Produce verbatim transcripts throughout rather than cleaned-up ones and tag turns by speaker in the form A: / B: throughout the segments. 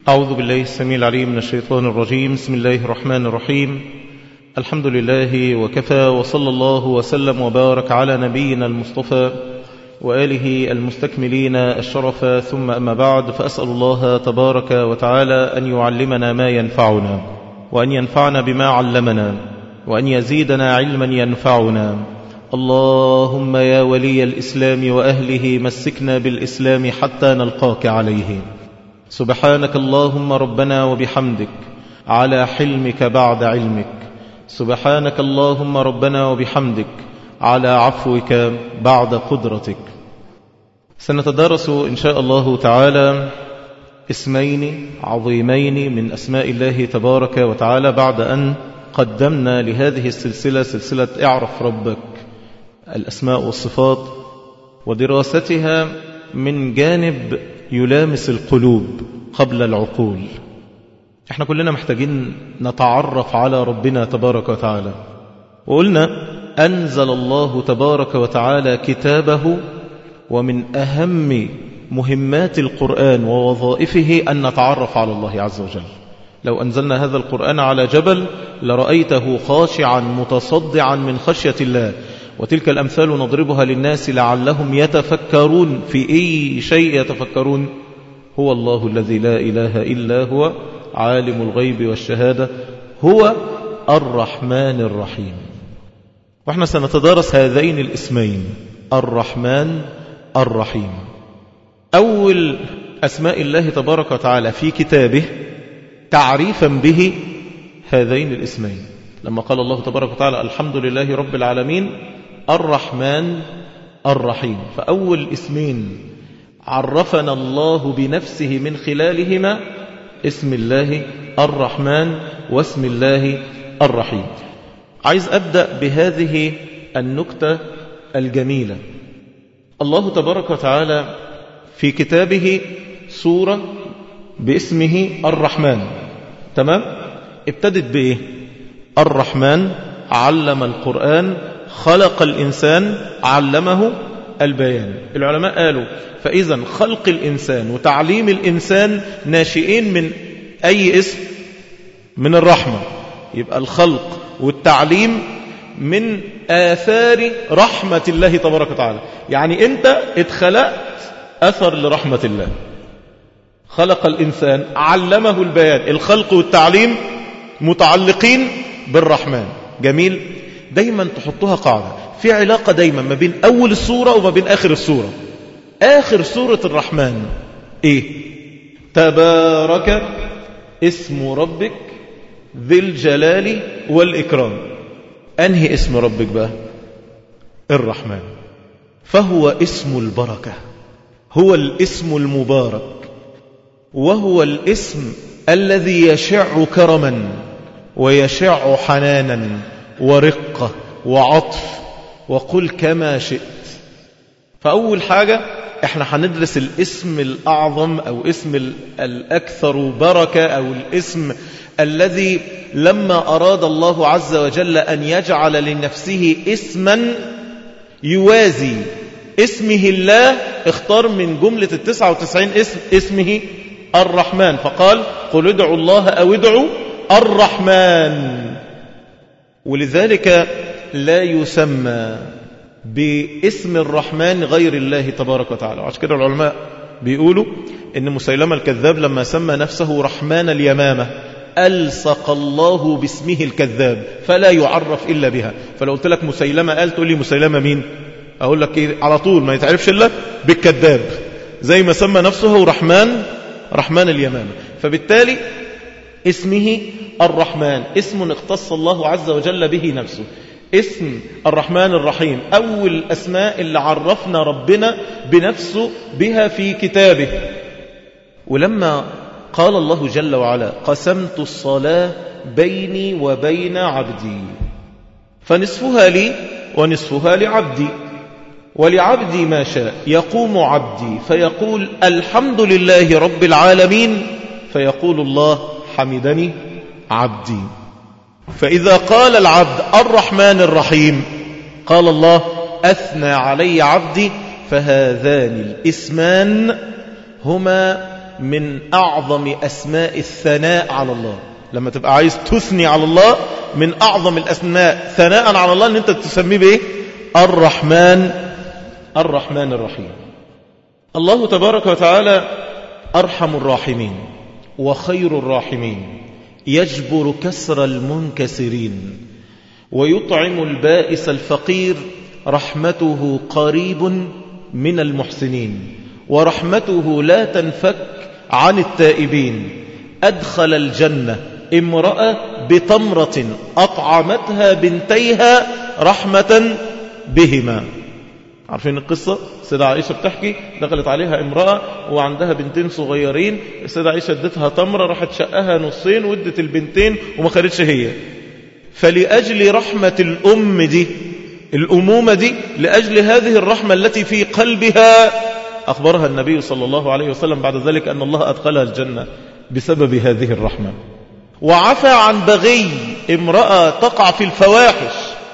A: أعوذ بالله السميع العليم من الشيطان الرجيم. بسم الله الرحمن الرحيم. الحمد لله وكفى، وصلى الله وسلم وبارك على نبينا المصطفى وآله المستكملين الشرف، ثم أما بعد، فأسأل الله تبارك وتعالى أن يعلمنا ما ينفعنا، وأن ينفعنا بما علمنا، وأن يزيدنا علما ينفعنا. اللهم يا ولي الإسلام وأهله مسكنا بالإسلام حتى نلقاك عليه. سبحانك اللهم ربنا وبحمدك على حلمك بعد علمك. سبحانك اللهم ربنا وبحمدك على عفوك بعد قدرتك. سنتدارس إن شاء الله تعالى اسمين عظيمين من أسماء الله تبارك وتعالى، بعد أن قدمنا لهذه السلسلة سلسلة اعرف ربك، الأسماء والصفات، ودراستها من جانب يلامس القلوب قبل العقول. احنا كلنا محتاجين نتعرف على ربنا تبارك وتعالى، وقلنا أنزل الله تبارك وتعالى كتابه، ومن أهم مهمات القرآن ووظائفه أن نتعرف على الله عز وجل. لو أنزلنا هذا القرآن على جبل لرأيته خاشعا متصدعا من خشية الله، وتلك الأمثال نضربها للناس لعلهم يتفكرون. في أي شيء يتفكرون؟ هو الله الذي لا إله إلا هو عالم الغيب والشهادة، هو الرحمن الرحيم. وإحنا سنتدارس هذين الاسمين، الرحمن الرحيم. أول أسماء الله تبارك وتعالى في كتابه تعريفا به هذين الاسمين، لما قال الله تبارك وتعالى الحمد لله رب العالمين الرحمن الرحيم. فأول اسمين عرفنا الله بنفسه من خلالهما اسم الله الرحمن واسم الله الرحيم. عايز أبدأ بهذه النكتة الجميلة. الله تبارك وتعالى في كتابه سورة باسمه الرحمن، تمام؟ ابتدت بإيه؟ الرحمن علم القرآن، خلق الإنسان، علمه البيان. العلماء قالوا فإذا خلق الإنسان وتعليم الإنسان ناشئين من أي اسم؟ من الرحمة. يبقى الخلق والتعليم من آثار رحمة الله تبارك وتعالى. يعني أنت اتخلقت أثر لرحمة الله. خلق الإنسان، علمه البيان، الخلق والتعليم متعلقين بالرحمن. جميل. دايما تحطها قاعدة، في علاقة دايما ما بين أول السورة وما بين آخر السورة. آخر سورة الرحمن إيه؟ تبارك اسم ربك ذي الجلال والإكرام. أنهي اسم ربك بقى؟ الرحمن. فهو اسم البركة، هو الاسم المبارك، وهو الاسم الذي يشع كرما ويشع حنانا ورقة وعطف، وقل كما شئت. فأول حاجة احنا هندرس الاسم الأعظم أو اسم الأكثر بركة، أو الاسم الذي لما أراد الله عز وجل أن يجعل لنفسه اسما يوازي اسمه الله، اختار من جملة التسعة وتسعين اسم اسمه الرحمن، فقال قل ادعوا الله أو ادعوا الرحمن. ولذلك لا يسمى باسم الرحمن غير الله تبارك وتعالى. وعشان كده العلماء بيقولوا إن مسيلمة الكذاب لما سمى نفسه رحمن اليمامة ألصق الله باسمه الكذاب، فلا يعرف إلا بها. فلو قلت لك مسيلمة قال تقول لي مسيلمة مين؟ أقول لك إيه على طول؟ ما يتعرفش إلا بالكذاب، زي ما سمى نفسه رحمن رحمن اليمامة. فبالتالي اسمه الرحمن اسم اختص الله عز وجل به نفسه. اسم الرحمن الرحيم أول الأسماء اللي عرفنا ربنا بنفسه بها في كتابه. ولما قال الله جل وعلا قسمت الصلاة بيني وبين عبدي فنصفها لي ونصفها لعبدي، ولعبدي ما شاء. يقوم عبدي فيقول الحمد لله رب العالمين، فيقول الله حمدني عبدي. فإذا قال العبد الرحمن الرحيم قال الله أثنى علي عبدي. فهذان الاسمان هما من أعظم أسماء الثناء على الله. لما تبقى عايز تثني على الله، من أعظم الأسماء ثناء على الله أن أنت تسميه بإيه؟ الرحمن الرحمن الرحيم. الله تبارك وتعالى أرحم الراحمين وخير الراحمين، يجبر كسر المنكسرين ويطعم البائس الفقير، رحمته قريب من المحسنين ورحمته لا تنفك عن التائبين. أدخل الجنة امرأة بتمرة أطعمتها بنتيها رحمة بهما. عارفين القصة؟ سيدة عائشة بتحكي دخلت عليها امرأة وعندها بنتين صغيرين، سيدة عائشة ادتها تمرة، راحت شقها نصين وادت البنتين وما خدتش هي. فلأجل رحمة الأم دي، الأمومة دي، لأجل هذه الرحمة التي في قلبها، أخبرها النبي صلى الله عليه وسلم بعد ذلك أن الله أدخلها الجنة بسبب هذه الرحمة. وعفى عن بغي امرأة تقع في الفواحش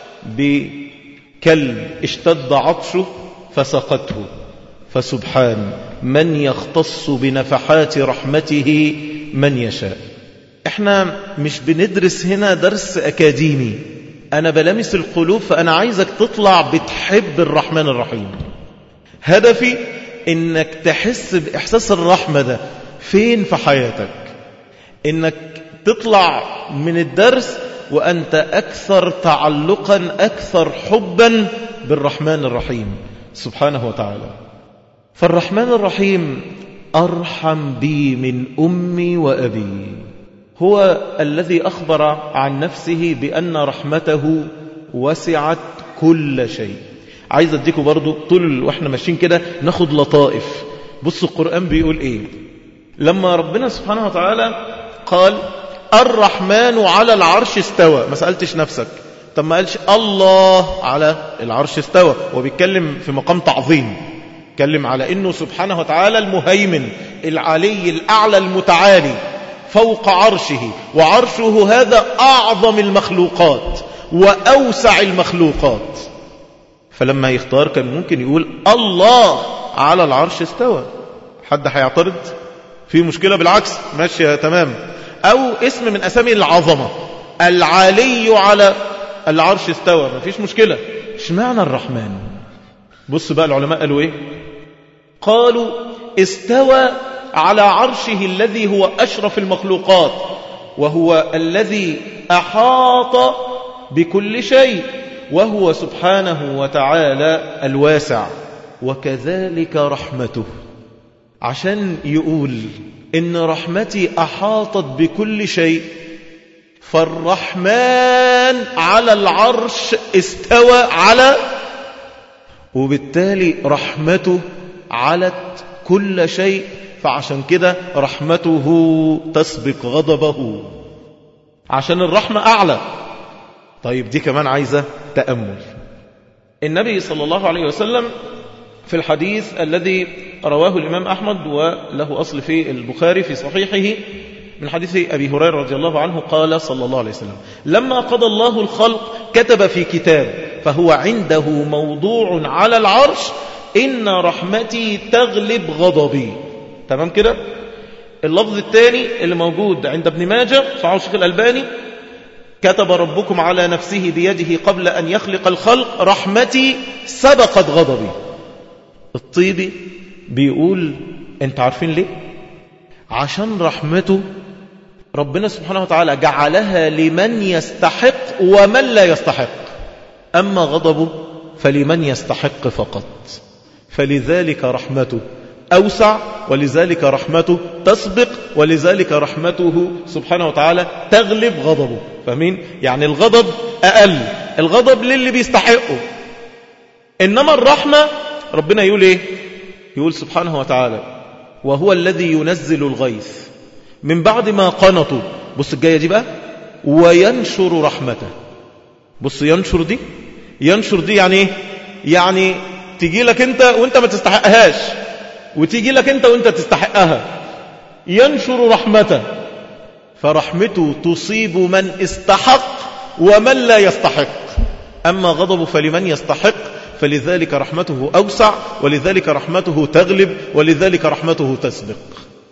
A: بكلب اشتد عطشه فسقته. فسبحان من يختص بنفحات رحمته من يشاء. احنا مش بندرس هنا درس أكاديمي، أنا بلمس القلوب، فأنا عايزك تطلع بتحب الرحمن الرحيم. هدفي إنك تحس بإحساس الرحمة ده فين في حياتك، إنك تطلع من الدرس وأنت أكثر تعلقا، أكثر حبا بالرحمن الرحيم سبحانه وتعالى. فالرحمن الرحيم أرحم بي من أمي وأبي. هو الذي أخبر عن نفسه بأن رحمته وسعت كل شيء. عايز أديكم برضو طول وإحنا ماشيين كده ناخد لطائف. بصوا القرآن بيقول إيه لما ربنا سبحانه وتعالى قال الرحمن على العرش استوى. ما سألتش نفسك طب ما قالش الله على العرش استوى؟ وبيتكلم في مقام تعظيم، بيتكلم على إنه سبحانه وتعالى المهيمن العلي الأعلى المتعالي فوق عرشه، وعرشه هذا أعظم المخلوقات وأوسع المخلوقات. فلما يختار كان ممكن يقول الله على العرش استوى، حد هيعترض؟ في مشكلة؟ بالعكس ماشية تمام. أو اسم من أسامي العظمة، العلي على العرش استوى، ما فيش مشكلة. اشمعنى الرحمن؟ بص بقى العلماء قالوا ايه؟ قالوا استوى على عرشه الذي هو أشرف المخلوقات، وهو الذي أحاط بكل شيء، وهو سبحانه وتعالى الواسع. وكذلك رحمته، عشان يقول إن رحمتي أحاطت بكل شيء، فالرحمن على العرش استوى على، وبالتالي رحمته علت كل شيء، فعشان كده رحمته تسبق غضبه، عشان الرحمة أعلى. طيب دي كمان عايزة تأمل. النبي صلى الله عليه وسلم في الحديث الذي رواه الإمام أحمد وله أصل في البخاري في صحيحه من حديث أبي هريرة رضي الله عنه قال صلى الله عليه وسلم لما قضى الله الخلق كتب في كتاب فهو عنده موضوع على العرش إن رحمتي تغلب غضبي. تمام كده؟ اللفظ الثاني اللي موجود عند ابن ماجه صحيح الشيخ الألباني كتب ربكم على نفسه بيده قبل أن يخلق الخلق رحمتي سبقت غضبي. الطيبي بيقول انت عارفين ليه؟ عشان رحمته ربنا سبحانه وتعالى جعلها لمن يستحق ومن لا يستحق، أما غضبه فلمن يستحق فقط. فلذلك رحمته أوسع، ولذلك رحمته تسبق، ولذلك رحمته سبحانه وتعالى تغلب غضبه. فاهمين؟ يعني الغضب أقل، الغضب للي بيستحقه، إنما الرحمة ربنا يقول إيه؟ يقول سبحانه وتعالى وهو الذي ينزل الغيث من بعد ما قنطوا. بص الجاية دي بقى، وينشر رحمته. بص ينشر دي، ينشر دي يعني إيه؟ يعني تيجي لك أنت وأنت ما تستحقهاش، وتيجي لك أنت وأنت تستحقها. ينشر رحمته، فرحمته تصيب من استحق ومن لا يستحق. أما غضبه فلمن يستحق، فلذلك رحمته أوسع، ولذلك رحمته تغلب، ولذلك رحمته تسبق.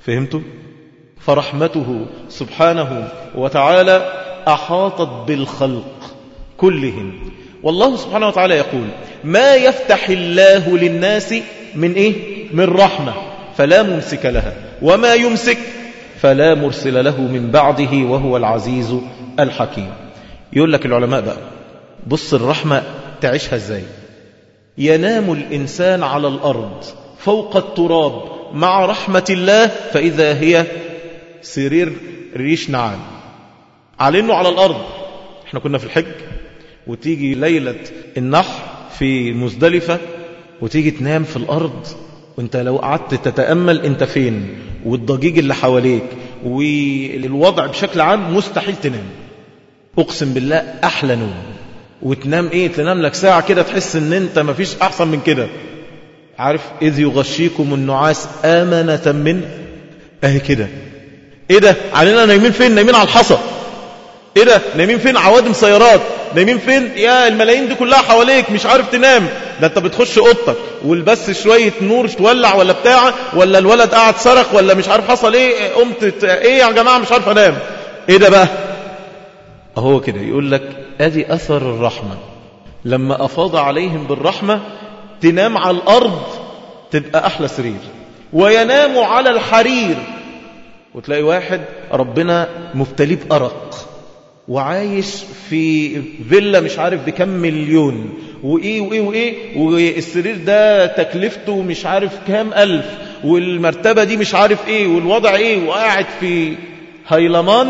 A: فهمتوا؟ فرحمته سبحانه وتعالى أحاطت بالخلق كلهم. والله سبحانه وتعالى يقول ما يفتح الله للناس من إيه؟ من رحمة فلا ممسك لها وما يمسك فلا مرسل له من بعده وهو العزيز الحكيم. يقول لك العلماء بقى بص الرحمة تعيشها ازاي. ينام الإنسان على الأرض فوق التراب مع رحمة الله فإذا هي سرير ريش نعام على إنه على الأرض. احنا كنا في الحج وتيجي ليلة النحر في مزدلفة وتيجي تنام في الأرض وانت لو قعدت تتأمل انت فين والضجيج اللي حواليك والوضع بشكل عام مستحيل تنام. أقسم بالله أحلى نوم. وتنام ايه تنام لك ساعة كده تحس ان انت مفيش أحسن من كده. عارف إذ يغشيكم النعاس آمنة من اهي كده. ايه ده علينا نايمين فين؟ نايمين على الحصى. ايه ده نايمين فين؟ عوادم سيارات. نايمين فين؟ يا الملايين دي كلها حواليك مش عارف تنام. ده انت بتخش اوضتك والبس شوية نور تولع ولا بتاع ولا الولد قاعد صرخ ولا مش عارف حصل ايه قمت ايه يا جماعة مش عارف انام. ايه ده بقى؟ اهو كده يقول لك ادي اثر الرحمة. لما افاض عليهم بالرحمة تنام على الارض تبقى احلى سرير. وينام على الحرير وتلاقي واحد ربنا مبتليه بأرق وعايش في فيلا مش عارف بكم مليون وإيه وإيه وإيه والسرير ده تكلفته مش عارف كام ألف والمرتبة دي مش عارف إيه والوضع إيه وقاعد في هيلمان.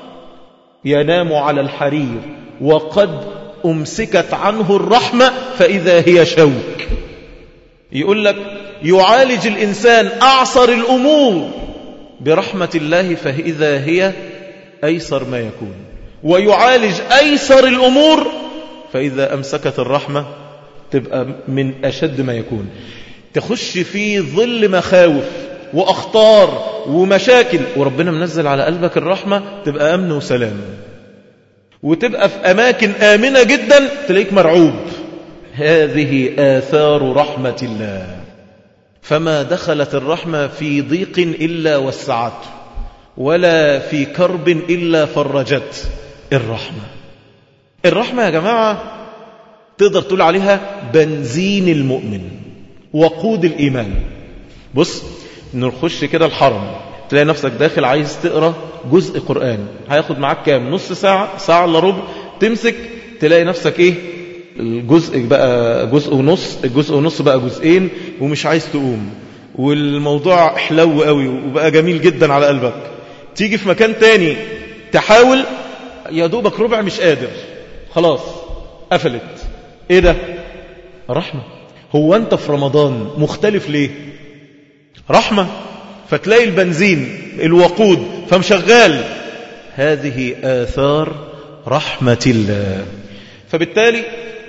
A: ينام على الحرير وقد أمسكت عنه الرحمة فإذا هي شوك. يقول لك يعالج الإنسان أعصر الأمور برحمة الله فإذا هي أيسر ما يكون. ويعالج أيسر الأمور فإذا أمسكت الرحمة تبقى من أشد ما يكون. تخش في ظل مخاوف وأخطار ومشاكل وربنا منزل على قلبك الرحمة تبقى أمن وسلام. وتبقى في أماكن آمنة جدا تلاقيك مرعوب. هذه آثار رحمة الله. فما دخلت الرحمة في ضيق إلا وسعته ولا في كرب إلا فرجت. الرحمة الرحمة يا جماعة تقدر تقول عليها بنزين المؤمن وقود الإيمان. بص نخش كده الحرم تلاقي نفسك داخل عايز تقرأ جزء قرآن هياخد معاك كام؟ نص ساعة ساعة إلا ربع. تمسك تلاقي نفسك ايه الجزء بقى جزء ونص الجزء ونص بقى جزئين ومش عايز تقوم والموضوع حلو قوي وبقى جميل جدا على قلبك. تيجي في مكان تاني تحاول يا دوبك ربع مش قادر خلاص قفلت. ايه ده؟ رحمة. هو انت في رمضان مختلف ليه؟ رحمة. فتلاقي البنزين الوقود فمشغال. هذه آثار رحمة الله. فبالتالي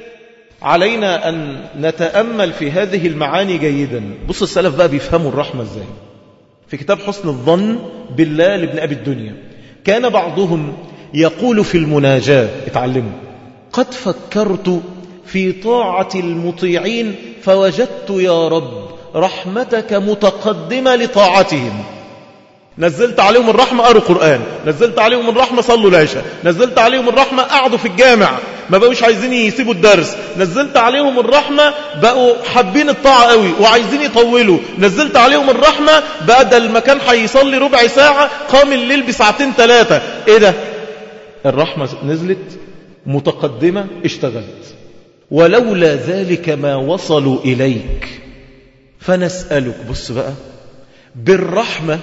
A: علينا أن نتأمل في هذه المعاني جيدا. بص السلف بقى بيفهموا الرحمة ازاي. في كتاب حسن الظن بالله لابن أبي الدنيا كان بعضهم يقول في المناجاة اتعلموا قد فكرت في طاعة المطيعين فوجدت يا رب رحمتك متقدمة لطاعتهم. نزلت عليهم الرحمة قروا قرآن، نزلت عليهم الرحمة صلوا العشاء، نزلت عليهم الرحمة قعدوا في الجامع ما بقوش عايزين يسيبوا الدرس، نزلت عليهم الرحمة بقوا حابين الطاعة قوي وعايزين يطولوا، نزلت عليهم الرحمة بدل ما كان هيصلي ربع ساعة قام الليل بساعتين ثلاثة. ايه ده؟ الرحمة نزلت متقدمة اشتغلت. ولولا ذلك ما وصلوا إليك فنسألك بص بقى بالرحمة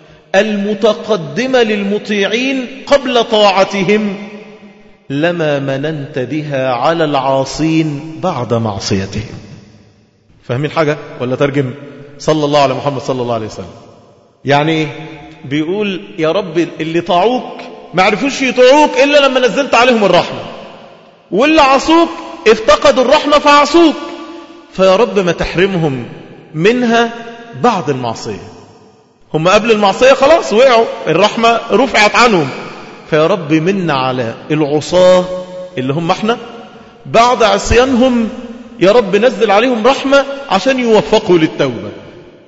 A: المتقدمة للمطيعين قبل طاعتهم لما مننت بها على العاصين بعد معصيتهم. فاهمين حاجة ولا ترجم؟ صلى الله على محمد صلى الله عليه وسلم. يعني بيقول يا رب اللي طاعوك ما عرفوش يطيعوك إلا لما نزلت عليهم الرحمة، واللي عصوك افتقدوا الرحمة فعصوك، فيا رب ما تحرمهم منها بعد المعصية. هم قبل المعصية خلاص وقعوا الرحمة رفعت عنهم، فيا رب منا على العصاة اللي هم احنا بعد عصيانهم يا رب نزل عليهم رحمة عشان يوفقوا للتوبة.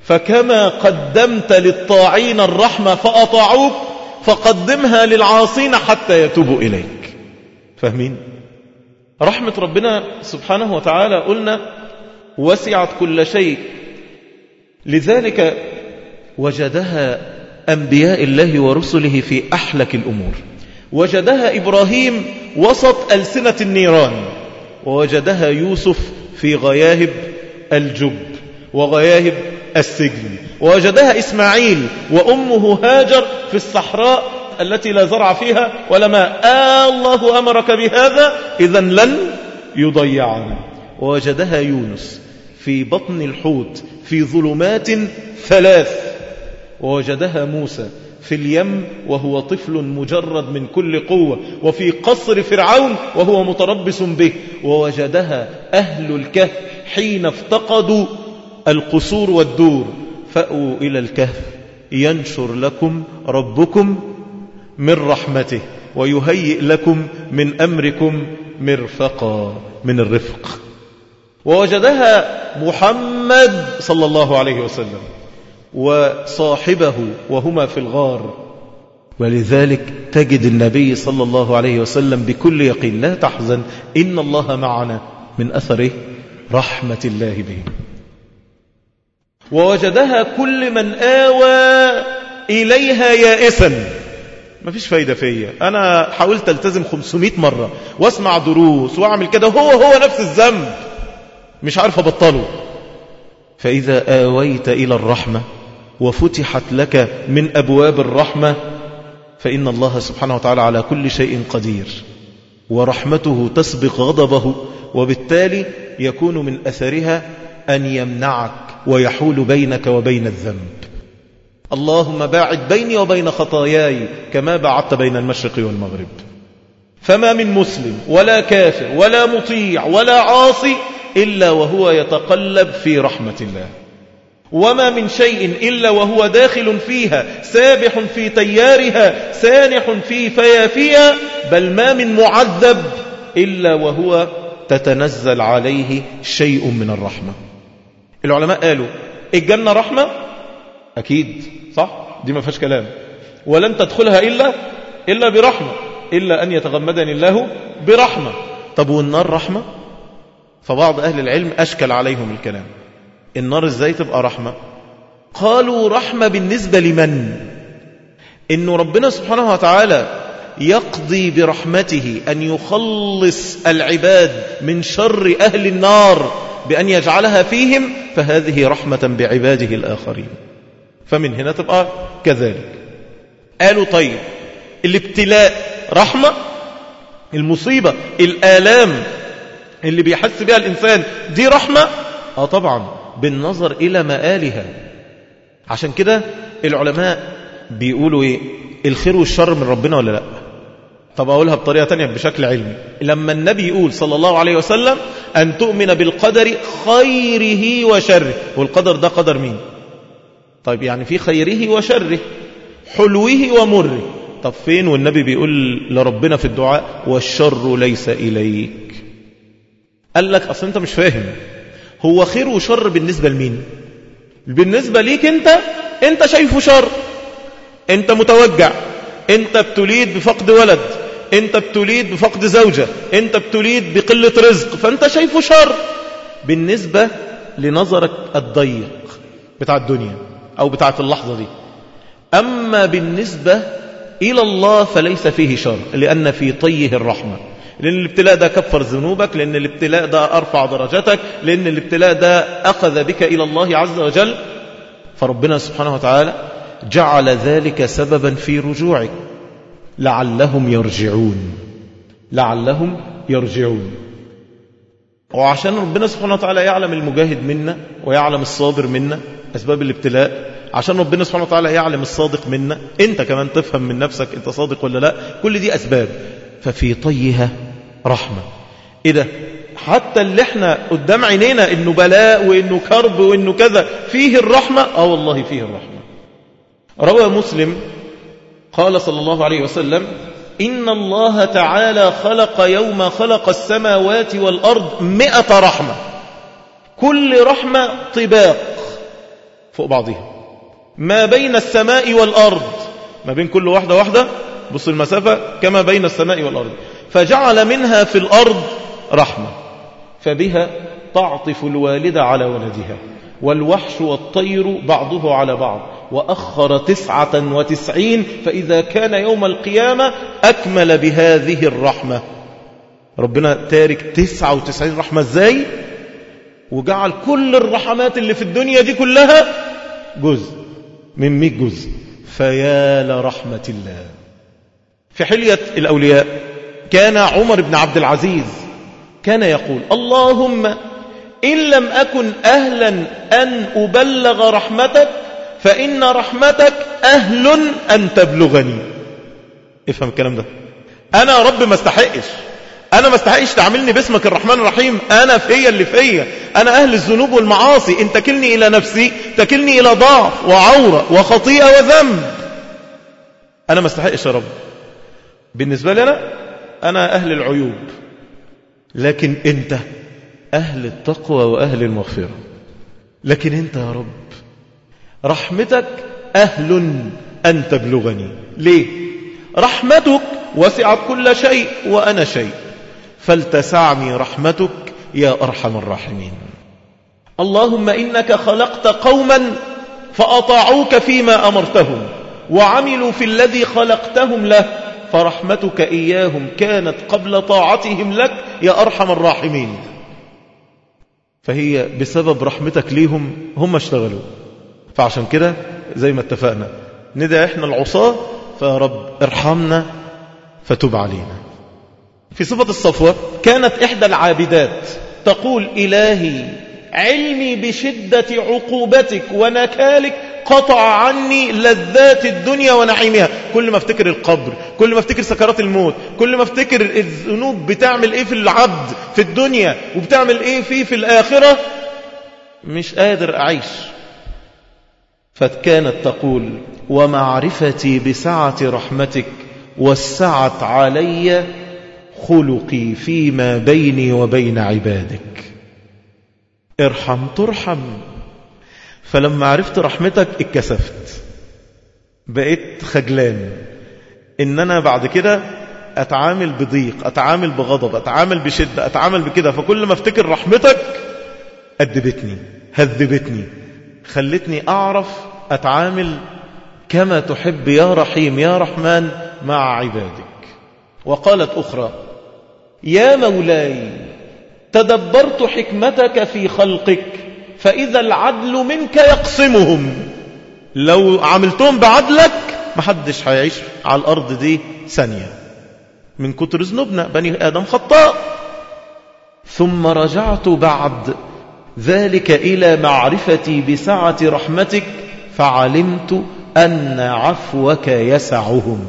A: فكما قدمت للطاعين الرحمة فأطاعوك فقدمها للعاصين حتى يتوبوا إليك. فاهمين؟ رحمة ربنا سبحانه وتعالى قلنا وسعت كل شيء، لذلك وجدها أنبياء الله ورسله في أحلك الأمور، وجدها إبراهيم وسط ألسنة النيران، ووجدها يوسف في غياهب الجب وغياهب السجن، ووجدها إسماعيل وأمه هاجر في الصحراء التي لا زرع فيها ولا ماء. آه الله أمرك بهذا إذن لن يضيعنا. ووجدها يونس في بطن الحوت في ظلمات ثلاث، ووجدها موسى في اليم وهو طفل مجرد من كل قوة، وفي قصر فرعون وهو متربص به، ووجدها أهل الكهف حين افتقدوا القصور والدور فأووا إلى الكهف ينشر لكم ربكم من رحمته ويهيئ لكم من أمركم مرفقا، من الرفق. ووجدها محمد صلى الله عليه وسلم وصاحبه وهما في الغار، ولذلك تجد النبي صلى الله عليه وسلم بكل يقين لا تحزن إن الله معنا، من أثره رحمة الله بهم. ووجدها كل من آوى إليها يائسا، ما فيش فايدة فيا، أنا حاولت التزم خمسمائة مرة واسمع دروس واعمل كده، هو هو نفس الذنب مش عارف أبطله. فإذا آويت إلى الرحمة وفتحت لك من أبواب الرحمة فإن الله سبحانه وتعالى على كل شيء قدير، ورحمته تسبق غضبه، وبالتالي يكون من أثرها أن يمنعك ويحول بينك وبين الذنب. اللهم باعد بيني وبين خطاياي كما بعدت بين المشرق والمغرب. فما من مسلم ولا كافر ولا مطيع ولا عاصي إلا وهو يتقلب في رحمة الله، وما من شيء إلا وهو داخل فيها سابح في تيارها سانح في فيافيها، بل ما من معذب إلا وهو تتنزل عليه شيء من الرحمة. العلماء قالوا الجنة رحمة أكيد صح، دي ما فيهاش كلام، ولن تدخلها إلا إلا برحمة، إلا أن يتغمدني الله برحمة. طب والنار رحمة؟ فبعض أهل العلم أشكل عليهم الكلام، النار إزاي تبقى رحمة؟ قالوا رحمة بالنسبة لمن؟ إنه ربنا سبحانه وتعالى يقضي برحمته أن يخلص العباد من شر أهل النار بأن يجعلها فيهم، فهذه رحمة بعباده الآخرين، فمن هنا تبقى كذلك. قالوا طيب الابتلاء رحمة، المصيبة الآلام اللي بيحس بها الإنسان دي رحمة؟ آه طبعا بالنظر إلى مآلها. عشان كده العلماء بيقولوا إيه؟ الخير والشر من ربنا ولا لا؟ طب أقولها بطريقة تانية بشكل علمي، لما النبي يقول صلى الله عليه وسلم أن تؤمن بالقدر خيره وشره، والقدر ده قدر مين؟ طيب يعني في خيره وشره، حلوه ومره، طب فين والنبي بيقول لربنا في الدعاء والشر ليس إليك؟ قال لك أصلا أنت مش فاهم، هو خير وشر بالنسبة لمين؟ بالنسبة ليك أنت، أنت شايفه شر، أنت متوجع، أنت بتليد بفقد ولد، أنت بتليد بفقد زوجة، أنت بتليد بقلة رزق، فأنت شايفه شر بالنسبة لنظرك الضيق بتاع الدنيا أو بتاعة اللحظة دي. أما بالنسبة إلى الله فليس فيه شر، لأن في طيه الرحمة، لأن الابتلاء ده كفر ذنوبك، لأن الابتلاء ده أرفع درجتك، لأن الابتلاء ده أخذ بك إلى الله عز وجل. فربنا سبحانه وتعالى جعل ذلك سببا في رجوعك لعلهم يرجعون، لعلهم يرجعون. وعشان ربنا سبحانه وتعالى يعلم المجاهد منا ويعلم الصابر منا أسباب الابتلاء، عشان ربنا سبحانه وتعالى يعلم الصادق منا، انت كمان تفهم من نفسك انت صادق ولا لا، كل دي أسباب. ففي طيها رحمة. إيه ده؟ حتى اللي احنا قدام عينينا انه بلاء وانه كرب وانه كذا فيه الرحمة، اه والله فيه الرحمة. روى مسلم قال صلى الله عليه وسلم إن الله تعالى خلق يوم خلق السماوات والأرض مئة رحمة، كل رحمة طباق فوق بعضها، ما بين السماء والأرض، ما بين كل واحدة واحدة بص المسافة كما بين السماء والأرض، فجعل منها في الأرض رحمة، فبها تعطف الوالدة على ولدها، والوحش والطير بعضه على بعض، وأخر تسعة وتسعين، فإذا كان يوم القيامة أكمل بهذه الرحمة. ربنا تارك تسعة وتسعين رحمة ازاي؟ وجعل كل الرحمات اللي في الدنيا دي كلها جزء من مئة جزء. فيا لرحمة الله. في حلية الأولياء كان عمر بن عبد العزيز كان يقول: اللهم إن لم أكن أهلا أن أبلغ رحمتك فإن رحمتك أهل أن تبلغني. افهم الكلام ده. أنا يا رب ما استحقش، أنا ما استحقش تعملني باسمك الرحمن الرحيم، أنا فيا اللي فيا، أنا أهل الذنوب والمعاصي، إن تكلني إلى نفسي تكلني إلى ضعف وعورة وخطيئة وذنب، أنا ما استحقش يا رب. بالنسبة لي أنا أنا أهل العيوب، لكن أنت أهل التقوى وأهل المغفرة. لكن أنت يا رب رحمتك أهل أن تبلغني. ليه؟ رحمتك وسعت كل شيء وأنا شيء، فلتسعني رحمتك يا أرحم الراحمين. اللهم إنك خلقت قوما فأطاعوك فيما أمرتهم وعملوا في الذي خلقتهم له، فرحمتك إياهم كانت قبل طاعتهم لك يا أرحم الراحمين. فهي بسبب رحمتك ليهم هم اشتغلوا. فعشان كده زي ما اتفقنا ندعي احنا العصاة، فيا رب ارحمنا فتب علينا. في صفة الصفوة كانت إحدى العابدات تقول: إلهي علمي بشدة عقوبتك ونكالك قطع عني لذات الدنيا ونعيمها. كل ما افتكر القبر، كل ما افتكر سكرات الموت، كل ما افتكر الذنوب بتعمل ايه في العبد في الدنيا وبتعمل ايه فيه في الآخرة، مش قادر أعيش. فكانت تقول: ومعرفتي بسعة رحمتك وسعت علي خلقي فيما بيني وبين عبادك، ارحم ترحم. فلما عرفت رحمتك اتكسفت، بقيت خجلان ان انا بعد كده اتعامل بضيق، اتعامل بغضب، اتعامل بشدة، اتعامل بكده. فكل ما افتكر رحمتك أدبتني، هذبتني، خلتني اعرف اتعامل كما تحب يا رحيم يا رحمن مع عبادك. وقالت أخرى: يا مولاي تدبرت حكمتك في خلقك فإذا العدل منك يقسمهم. لو عملتهم بعدلك محدش هيعيش على الأرض دي ثانية من كتر ذنوبنا، بني آدم خطاء. ثم رجعت بعد ذلك إلى معرفتي بسعة رحمتك فعلمت أن عفوك يسعهم.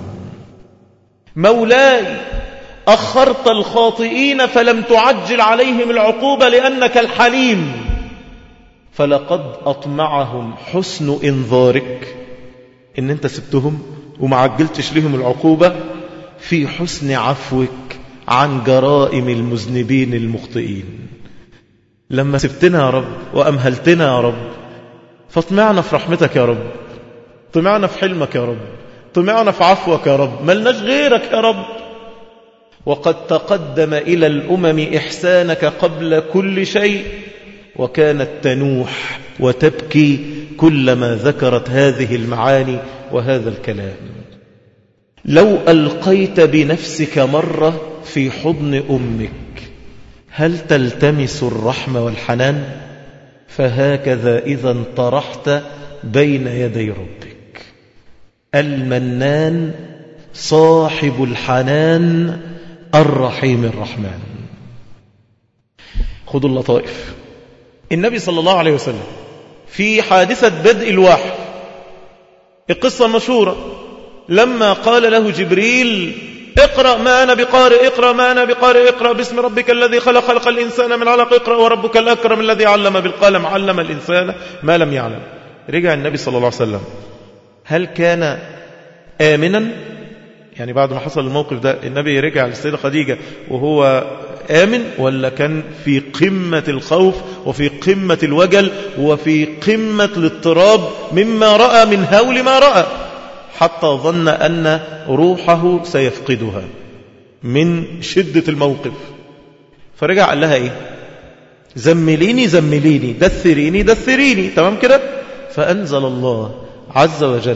A: مولاي أخرت الخاطئين فلم تعجل عليهم العقوبة لأنك الحليم، فلقد أطمعهم حسن إنذارك، إن أنت سبتهم وما عجلتش لهم العقوبة، في حسن عفوك عن جرائم المذنبين المخطئين. لما سبتنا يا رب وأمهلتنا يا رب، فاطمعنا في رحمتك يا رب، طمعنا في حلمك يا رب، طمعنا في عفوك يا رب، ملناش غيرك يا رب. وقد تقدم إلى الأمم إحسانك قبل كل شيء، وكانت تنوح وتبكي كلما ذكرت هذه المعاني وهذا الكلام. لو ألقيت بنفسك مرة في حضن أمك هل تلتمس الرحمة والحنان؟ فهكذا إذا انطرحت بين يدي ربك. المنان صاحب الحنان الرحيم الرحمن. خذوا اللطائف. النبي صلى الله عليه وسلم في حادثة بدء الوحي، القصة المشهورة، لما قال له جبريل: اقرأ ما أنا بقارئ، اقرأ ما أنا بقارئ، اقرأ باسم ربك الذي خلق، خلق الإنسان من علق، اقرأ وربك الأكرم الذي علم بالقلم، علم الإنسان ما لم يعلم. رجع النبي صلى الله عليه وسلم، هل كان آمنا؟ يعني بعد ما حصل الموقف ده النبي رجع للسيدة خديجة وهو آمن ولا كان في قمة الخوف وفي قمة الوجل وفي قمة الاضطراب مما رأى من هول ما رأى، حتى ظن أن روحه سيفقدها من شدة الموقف. فرجع قال لها إيه؟ زمليني زمليني دثريني دثريني، تمام كده؟ فأنزل الله عز وجل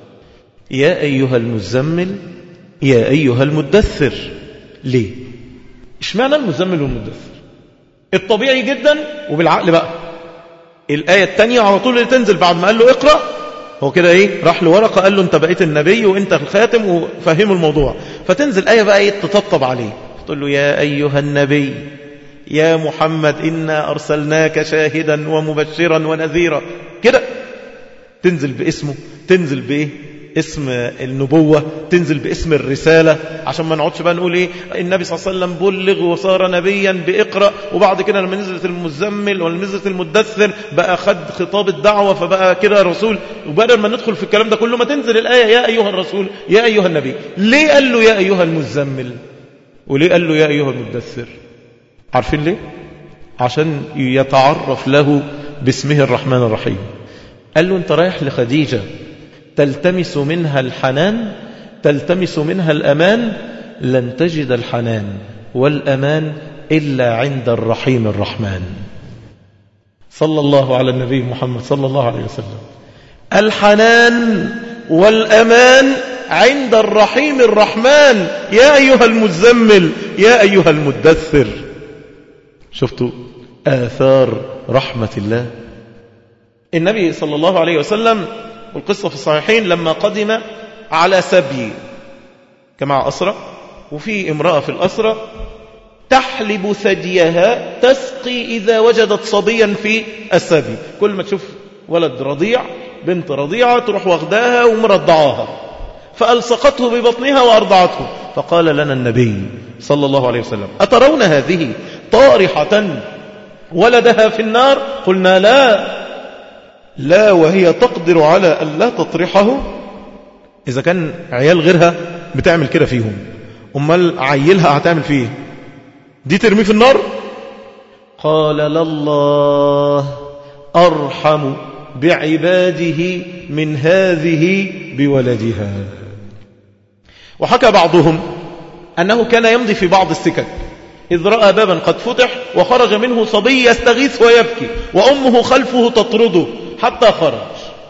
A: يا أيها المزمل يا أيها المدثر. ليه؟ اشمعنى المزمل والمدثر؟ الطبيعي جدا وبالعقل بقى الآية التانية على طول اللي تنزل بعد ما قال له اقرأ، هو كده ايه؟ راح لورقة قال له انت بقيت النبي وانت الخاتم وفهموا الموضوع، فتنزل آية بقى ايه تطبطب عليه، تقول له يا أيها النبي يا محمد إنا أرسلناك شاهدا ومبشرا ونذيرا، كده تنزل باسمه، تنزل بإيه؟ اسم النبوة، تنزل باسم الرسالة، عشان ما نقعدش بقى نقول ايه النبي صلى الله عليه وسلم بلغ وصار نبيا بإقرأ، وبعد كده لما نزلت المزمل ولا نزلت المدثر بقى خد خطاب الدعوة فبقى كده رسول. وبدل ما ندخل في الكلام ده كله ما تنزل الآية يا أيها الرسول يا أيها النبي. ليه قال له يا أيها المزمل وليه قال له يا أيها المدثر؟ عارفين ليه؟ عشان يتعرف له باسمه الرحمن الرحيم. قال له انت رايح لخديجة تلتمس منها الحنان، تلتمس منها الأمان، لن تجد الحنان والأمان إلا عند الرحيم الرحمن. صلى الله على النبي محمد صلى الله عليه وسلم. الحنان والأمان عند الرحيم الرحمن. يا أيها المزمل يا أيها المدثر. شفتوا آثار رحمة الله؟ النبي صلى الله عليه وسلم والقصة في الصحيحين لما قدم على سبي كما أسرى، وفي امرأة في الأسرى تحلب ثديها تسقي إذا وجدت صبيا في السبي، كل ما تشوف ولد رضيع بنت رضيعة تروح واخداها ومرضعاها، فألصقته ببطنها وأرضعته. فقال لنا النبي صلى الله عليه وسلم أترون هذه طارحة ولدها في النار؟ قلنا لا لا وهي تقدر على أن لا تطرحه. إذا كان عيال غيرها بتعمل كده فيهم، أمال عيلها هتعمل فيه دي ترميه في النار؟ قال لله أرحم بعباده من هذه بولدها. وحكى بعضهم أنه كان يمضي في بعض السكك إذ رأى بابا قد فتح وخرج منه صبي يستغيث ويبكي وأمه خلفه تطرده حتى خرج.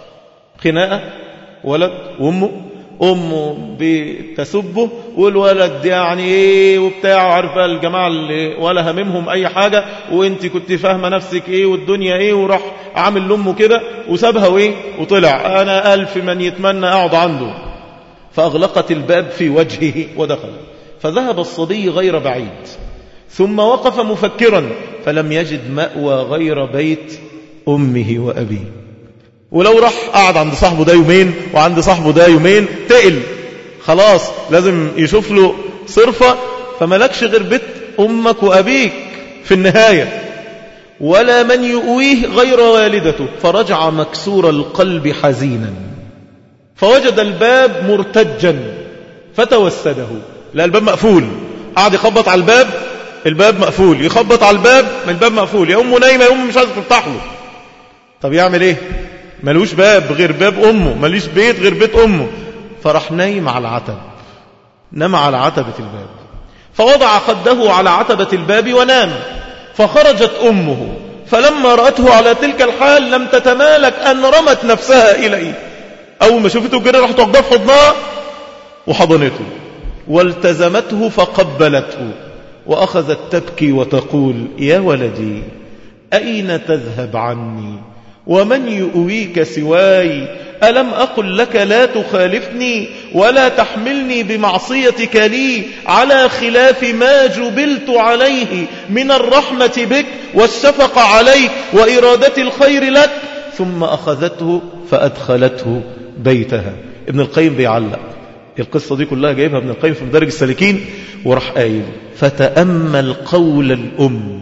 A: خناقة ولد وأمه، أمه بتسبه والولد يعني إيه وبتاع، عارفة الجماعة اللي ولا هممهم أي حاجة، وإنت كنت فاهمة نفسك إيه والدنيا إيه، وراح عامل لأمه كده وسابها وإيه وطلع. أنا ألف من يتمنى أقعد عنده. فأغلقت الباب في وجهه ودخل. فذهب الصبي غير بعيد ثم وقف مفكرا فلم يجد مأوى غير بيت أمه وأبيه. ولو راح قعد عند صاحبه ده يومين وعند صاحبه ده يومين تقل، خلاص لازم يشوف له صرفة، فملكش غير بيت أمك وأبيك في النهاية، ولا من يؤويه غير والدته. فرجع مكسور القلب حزينا فوجد الباب مرتجا فتوسده. لا الباب مقفول، قعد يخبط على الباب الباب مقفول، يخبط على الباب الباب مقفول، يا أمه نايمة يا أمه مش عايز تفتح له. طب يعمل ايه؟ ملوش باب غير باب أمه، ملوش بيت غير بيت أمه. فراح نايم على العتب، نام على عتبة الباب، فوضع خده على عتبة الباب ونام. فخرجت أمه فلما رأته على تلك الحال لم تتمالك أن رمت نفسها إليه. أول ما شفته كده راح تقضى في حضنها وحضنته والتزمته فقبلته وأخذت تبكي وتقول يا ولدي أين تذهب عني ومن يؤويك سواي؟ ألم أقل لك لا تخالفني ولا تحملني بمعصيتك لي على خلاف ما جبلت عليه من الرحمة بك والشفقة عليك وإرادة الخير لك. ثم أخذته فأدخلته بيتها. ابن القيم بيعلق القصة دي كلها جايبها ابن القيم في مدارج السالكين، وراح قايل فتأمل قول الأم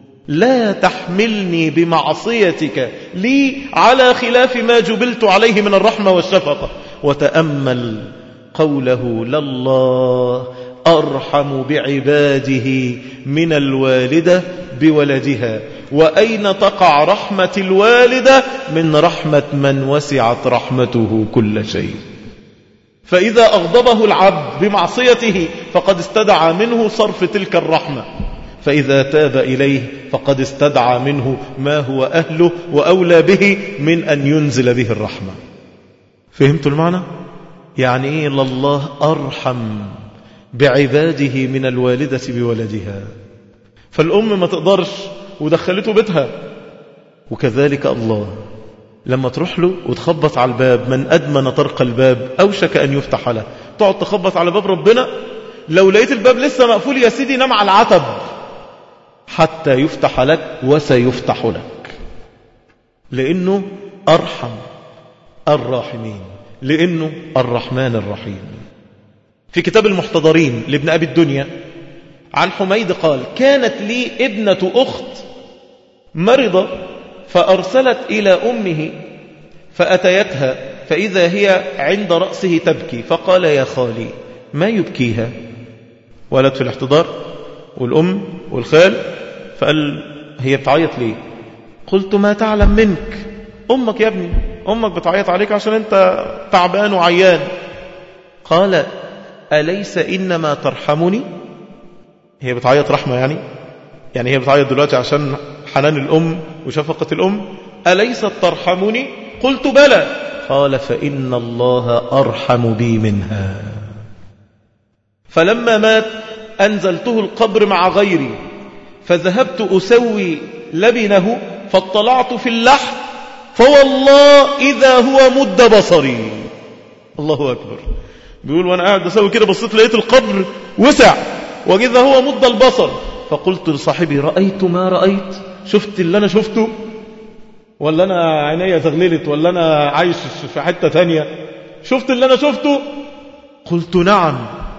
A: لا تحملني بمعصيتك لي على خلاف ما جبلت عليه من الرحمة والشفقة، وتأمل قوله لله أرحم بعباده من الوالدة بولدها. وأين تقع رحمة الوالدة من رحمة من وسعت رحمته كل شيء. فإذا أغضبه العبد بمعصيته فقد استدعى منه صرف تلك الرحمة، فإذا تاب إليه فقد استدعى منه ما هو أهله وأولى به من أن ينزل به الرحمة. فهمتوا المعنى؟ يعني إيه الله أرحم بعباده من الوالدة بولدها. فالأم ما تقدرش ودخلته بيتها، وكذلك الله لما تروح له وتخبط على الباب، من أدمن طرق الباب أوشك أن يفتح له. تقعد تخبط على باب ربنا، لو لقيت الباب لسه مقفول يا سيدي نام على العتب حتى يفتح لك، وسيفتح لك، لأنه أرحم الراحمين، لأنه الرحمن الرحيم. في كتاب المحتضرين لابن أبي الدنيا عن حميد قال: كانت لي ابنة أخت مرضة فأرسلت إلى أمه فأتيتها فإذا هي عند رأسه تبكي، فقال: يا خالي ما يبكيها؟ ولد في الاحتضار والأم والخال، فقال: هي بتعيط ليه؟ قلت: ما تعلم منك، أمك يا ابني، أمك بتعيط عليك عشان أنت تعبان وعيان. قال: أليس إنما ترحمني؟ هي بتعيط رحمة يعني؟ يعني هي بتعيط دلوقتي عشان حنان الأم وشفقة الأم؟ أليست ترحمني؟ قلت: بلى. قال: فإن الله أرحم بي منها. فلما مات أنزلته القبر مع غيري، فذهبت أسوي لبنه فاطلعت في اللحم، فوالله إذا هو مد بصري. الله أكبر. بيقول وأنا قاعد أسوي كده بصيت لقيت القبر وسع، وإذا هو مد البصر. فقلت لصاحبي: رأيت ما رأيت؟ شفت اللي أنا شفته؟ ولا أنا عيني تغللت؟ ولا أنا عايش في حتة تانية؟ شفت اللي أنا شفته؟ قلت: نعم.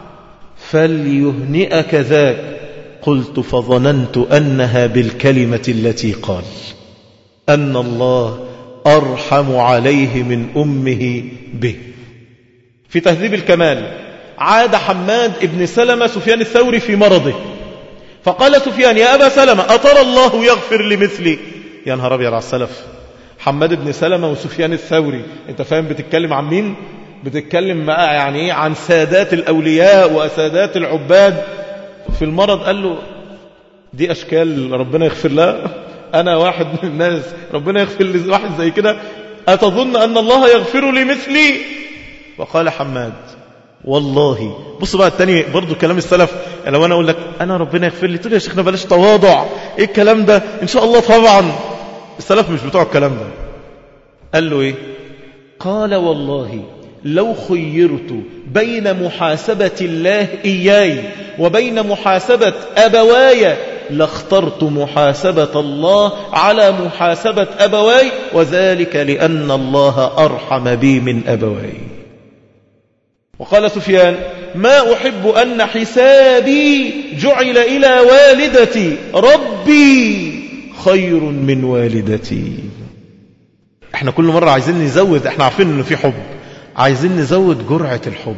A: فليهنئك ذاك. قلت: فظننت أنها بالكلمة التي قال أن الله أرحم عليه من أمه به. في تهذيب الكمال عاد حماد ابن سلمة سفيان الثوري في مرضه، فقال سفيان: يا أبا سلمة أترى الله يغفر لمثلي؟ يا نهار أبيض على السلف، حماد ابن سلمة وسفيان الثوري. انت فاهم بتتكلم عن مين؟ بتتكلم بقى يعني ايه؟ عن سادات الأولياء وسادات العباد. في المرض قال له: دي أشكال ربنا يغفر لها؟ أنا واحد من الناس ربنا يغفر لواحد زي كده؟ أتظن أن الله يغفر لمثلي؟ وقال حماد: والله. بص بقى التاني برضو كلام السلف. لو أنا أقول لك أنا ربنا يغفر لي، تقول يا شيخنا بلاش تواضع، إيه الكلام ده؟ إن شاء الله طبعا. السلف مش بتوع الكلام ده. قال له إيه؟ قال: والله لو خيرت بين محاسبة الله إياي وبين محاسبة أبواي لاخترت محاسبة الله على محاسبة أبواي، وذلك لأن الله أرحم بي من أبواي. وقال سفيان: ما أحب أن حسابي جعل إلى والدتي، ربي خير من والدتي. احنا كل مرة عايزين نزود، احنا عارفين انه في حب، عايزين نزود جرعة الحب.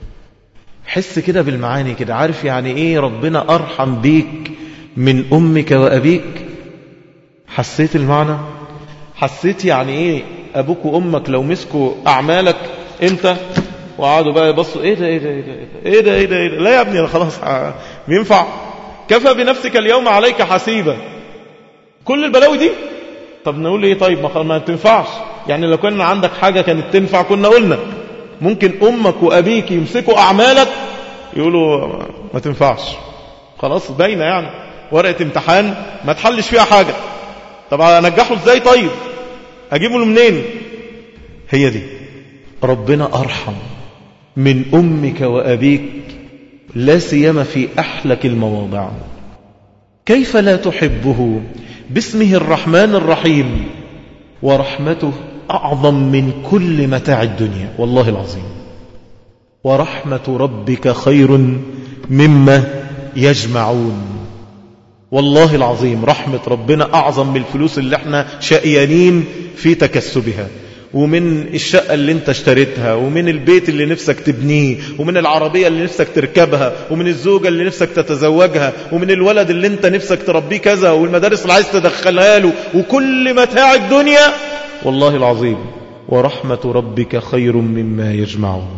A: حس كده بالمعاني كده، عارف يعني ايه ربنا أرحم بيك من أمك وأبيك؟ حسيت المعنى؟ حسيت يعني ايه أبوك وأمك لو مسكوا أعمالك انت وقعدوا بقى يبصوا ايه ده ايه ده ايه ده ايه ده ايه ده, إيه ده؟ لا يا ابني خلاص بينفع؟ كفى بنفسك اليوم عليك حسيبا. كل البلاوي دي طب نقول ايه؟ طيب ما, ما تنفعش. يعني لو كان عندك حاجة كانت تنفع كنا قلنا. ممكن أمك وأبيك يمسكوا أعمالك يقولوا ما تنفعش، خلاص باينة يعني ورقة امتحان ما تحلش فيها حاجة. طب أنجحه ازاي؟ طيب أجيبه منين؟ هي دي ربنا أرحم من أمك وأبيك، لا سيما في أحلك المواضع. كيف لا تحبه باسمه الرحمن الرحيم، ورحمته أعظم من كل متاع الدنيا والله العظيم. ورحمة ربك خير مما يجمعون. والله العظيم رحمة ربنا أعظم من الفلوس اللي احنا شقيانين في تكسبها. ومن الشقة اللي انت اشتريتها، ومن البيت اللي نفسك تبنيه، ومن العربية اللي نفسك تركبها، ومن الزوجة اللي نفسك تتزوجها، ومن الولد اللي انت نفسك تربيه كذا، والمدارس اللي عايز تدخلها له، وكل متاع الدنيا. والله العظيم ورحمة ربك خير مما يجمعون.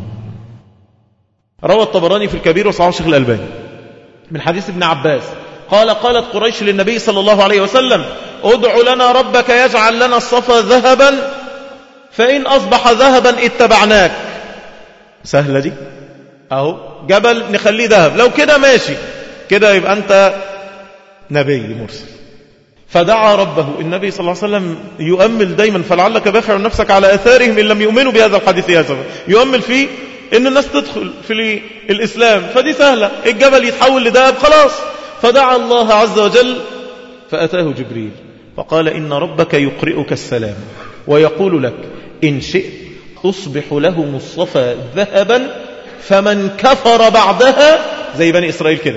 A: روى الطبراني في الكبير وصححه الشيخ الألباني من حديث ابن عباس قال قالت قريش للنبي صلى الله عليه وسلم ادع لنا ربك يجعل لنا الصفا ذهبا فإن أصبح ذهبا اتبعناك. سهلة دي أهو، جبل نخليه ذهب، لو كده ماشي كده يبقى أنت نبي مرسل. فدعا ربه. النبي صلى الله عليه وسلم يؤمل دايما، فلعلك باخع نفسك على أثارهم إن لم يؤمنوا بهذا الحديث هذا، يؤمل فيه إن الناس تدخل في الإسلام، فدي سهلة، الجبل يتحول لذهب خلاص. فدعا الله عز وجل فأتاه جبريل فقال إن ربك يقرئك السلام ويقول لك إن شئت تصبح لهم الصفا ذهبا فمن كفر بعدها زي بني إسرائيل كده.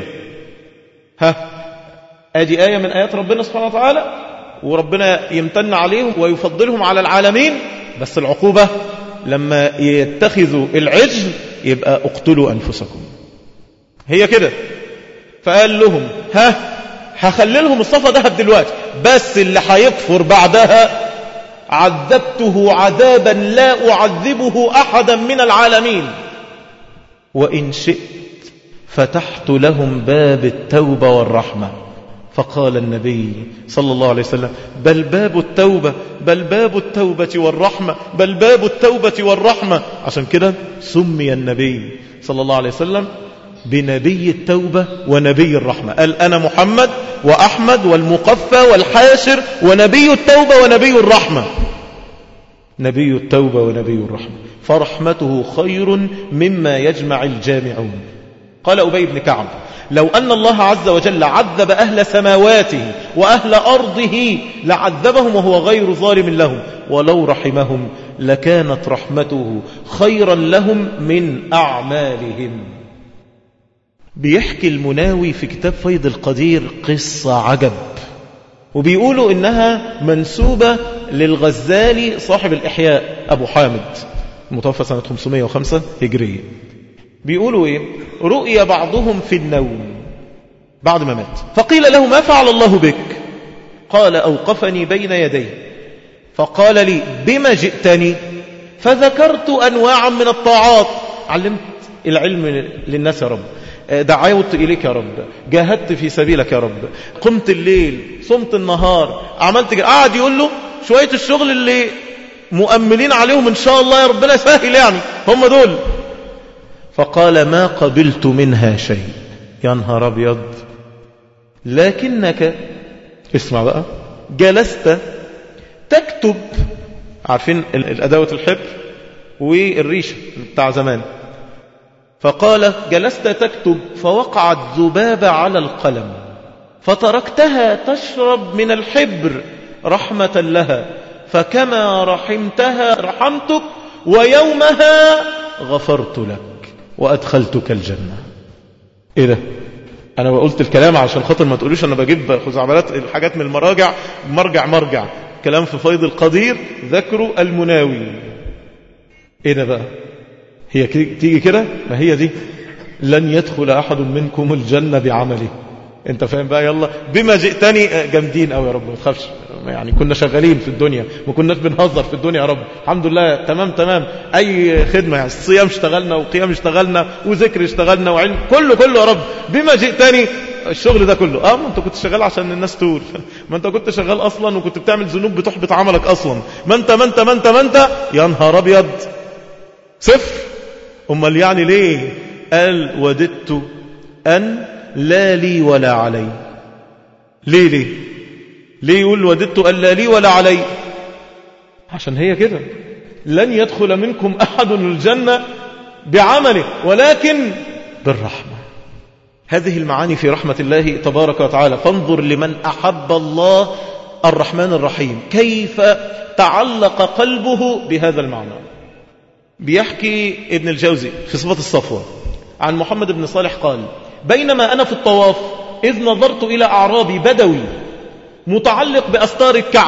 A: ها ادي آية من آيات ربنا سبحانه وتعالى، وربنا يمتن عليهم ويفضلهم على العالمين، بس العقوبة لما يتخذوا العجل يبقى اقتلوا أنفسكم. هي كده. فقال لهم ها هخللهم الصفا ذهب دلوقتي، بس اللي هيكفر بعدها عذبته عذابا لا أعذبه أحدا من العالمين وإن شئت فتحت لهم باب التوبة والرحمة. فقال النبي صلى الله عليه وسلم بل باب التوبة بل باب التوبة والرحمة بل باب التوبة والرحمة. عشان كده سمي النبي صلى الله عليه وسلم بنبي التوبة ونبي الرحمة. قال أنا محمد وأحمد والمقفى والحاشر ونبي التوبة ونبي الرحمة. نبي التوبة ونبي الرحمة، فرحمته خير مما يجمع الجامعون. قال أبي بن كعب لو أن الله عز وجل عذب أهل سماواته وأهل أرضه لعذبهم وهو غير ظالم لهم، ولو رحمهم لكانت رحمته خيرا لهم من أعمالهم. بيحكي المناوي في كتاب فيض القدير قصة عجب، وبيقولوا إنها منسوبة للغزالي صاحب الإحياء أبو حامد المتوفى سنة خمسمائة وخمسة هجرية. بيقولوا إيه؟ رؤيا بعضهم في النوم بعد ما مات، فقيل له ما فعل الله بك؟ قال أوقفني بين يديه فقال لي بما جئتني؟ فذكرت أنواعا من الطاعات، علمت العلم للناس يا رب، دعوت إليك يا رب، جاهدت في سبيلك يا رب، قمت الليل، صمت النهار، عملت جا... قاعد يقول له شوية الشغل اللي مؤملين عليهم إن شاء الله يا ربنا سهل، يعني هم دول. فقال ما قبلت منها شيء. يا نهار أبيض. لكنك اسمع بقى جلست تكتب، عارفين الأدوة الحبر والريشة بتاع زمان، فقال جلست تكتب فوقعت ذبابة على القلم فتركتها تشرب من الحبر رحمة لها، فكما رحمتها رحمتك ويومها غفرت لك وأدخلتك الجنة. إيه ده؟ أنا قلت الكلام عشان خاطر ما تقولوش أنا بجيب خزعبلات الحاجات من المراجع، مرجع مرجع كلام في فيض القدير ذكروا المناوي. إيه ده بقى؟ هي تيجي كده؟ ما هي دي لن يدخل أحد منكم الجنة بعمله. انت فاهم بقى؟ يلا بما جئتني جامدين أو يا رب ما تخافش، يعني كنا شغالين في الدنيا ما كناش بنهزر في الدنيا يا رب، الحمد لله تمام تمام، أي خدمة يعني الصيام اشتغلنا وقيام اشتغلنا وذكر اشتغلنا وعلم كله كله يا رب. بما جئتني الشغل ده كله اه ما انت كنت شغال عشان الناس تقول، ما انت كنت شغال أصلا وكنت بتعمل ذنوب بتحبط عملك أصلا، ما انت ما انت ما انت ما انت يا نهار أبيض صفر. أمال يعني ليه؟ قال وددت أن لا لي ولا علي. ليه ليه ليه يقول وددت أن لا لي ولا علي؟ عشان هي كده لن يدخل منكم أحد الجنة بعمله ولكن بالرحمة. هذه المعاني في رحمة الله تبارك وتعالى. فانظر لمن أحب الله الرحمن الرحيم كيف تعلق قلبه بهذا المعنى. بيحكي ابن الجوزي في صفة الصفوة عن محمد بن صالح قال بينما أنا في الطواف إذ نظرت إلى أعرابي بدوي متعلق بأستار الكعبة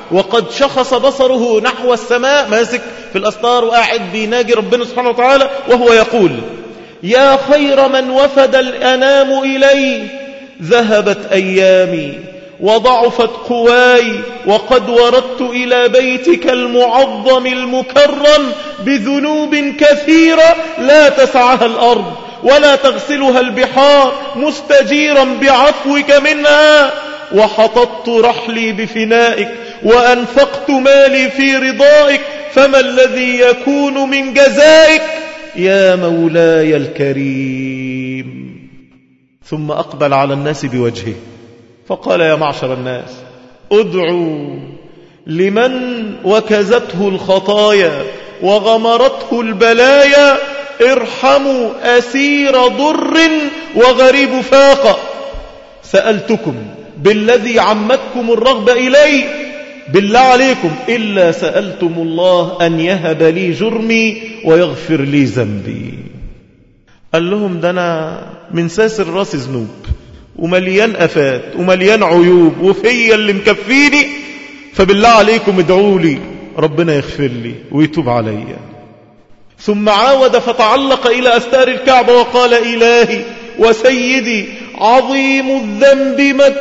A: وقد شخص بصره نحو السماء، ماسك في الأستار وقاعد بيناجي ربنا سبحانه وتعالى، وهو يقول: يا خير من وفد الأنام إليه، ذهبت أيامي وضعفت قواي، وقد وردت إلى بيتك المعظم المكرم بذنوب كثيرة لا تسعها الأرض ولا تغسلها البحار، مستجيرا بعفوك منها، وحططت رحلي بفنائك وأنفقت مالي في رضائك، فما الذي يكون من جزائك يا مولاي الكريم؟ ثم أقبل على الناس بوجهه فقال: يا معشر الناس، ادعوا لمن وكزته الخطايا وغمرته البلايا، ارحموا أسير ضر وغريب فاقة. سألتكم بالذي عمتكم الرغبة إليه، بالله عليكم إلا سألتم الله أن يهب لي جرمي ويغفر لي ذنبي. قال لهم: ده أنا من ساسر راسي ذنوب ومليان أفات ومليان عيوب وفيا اللي مكفيني، فبالله عليكم ادعوا لي ربنا يغفر لي ويتوب علي. ثم عاود فتعلق إلى أستار الكعبة وقال: إلهي وسيدي، عظيم الذنب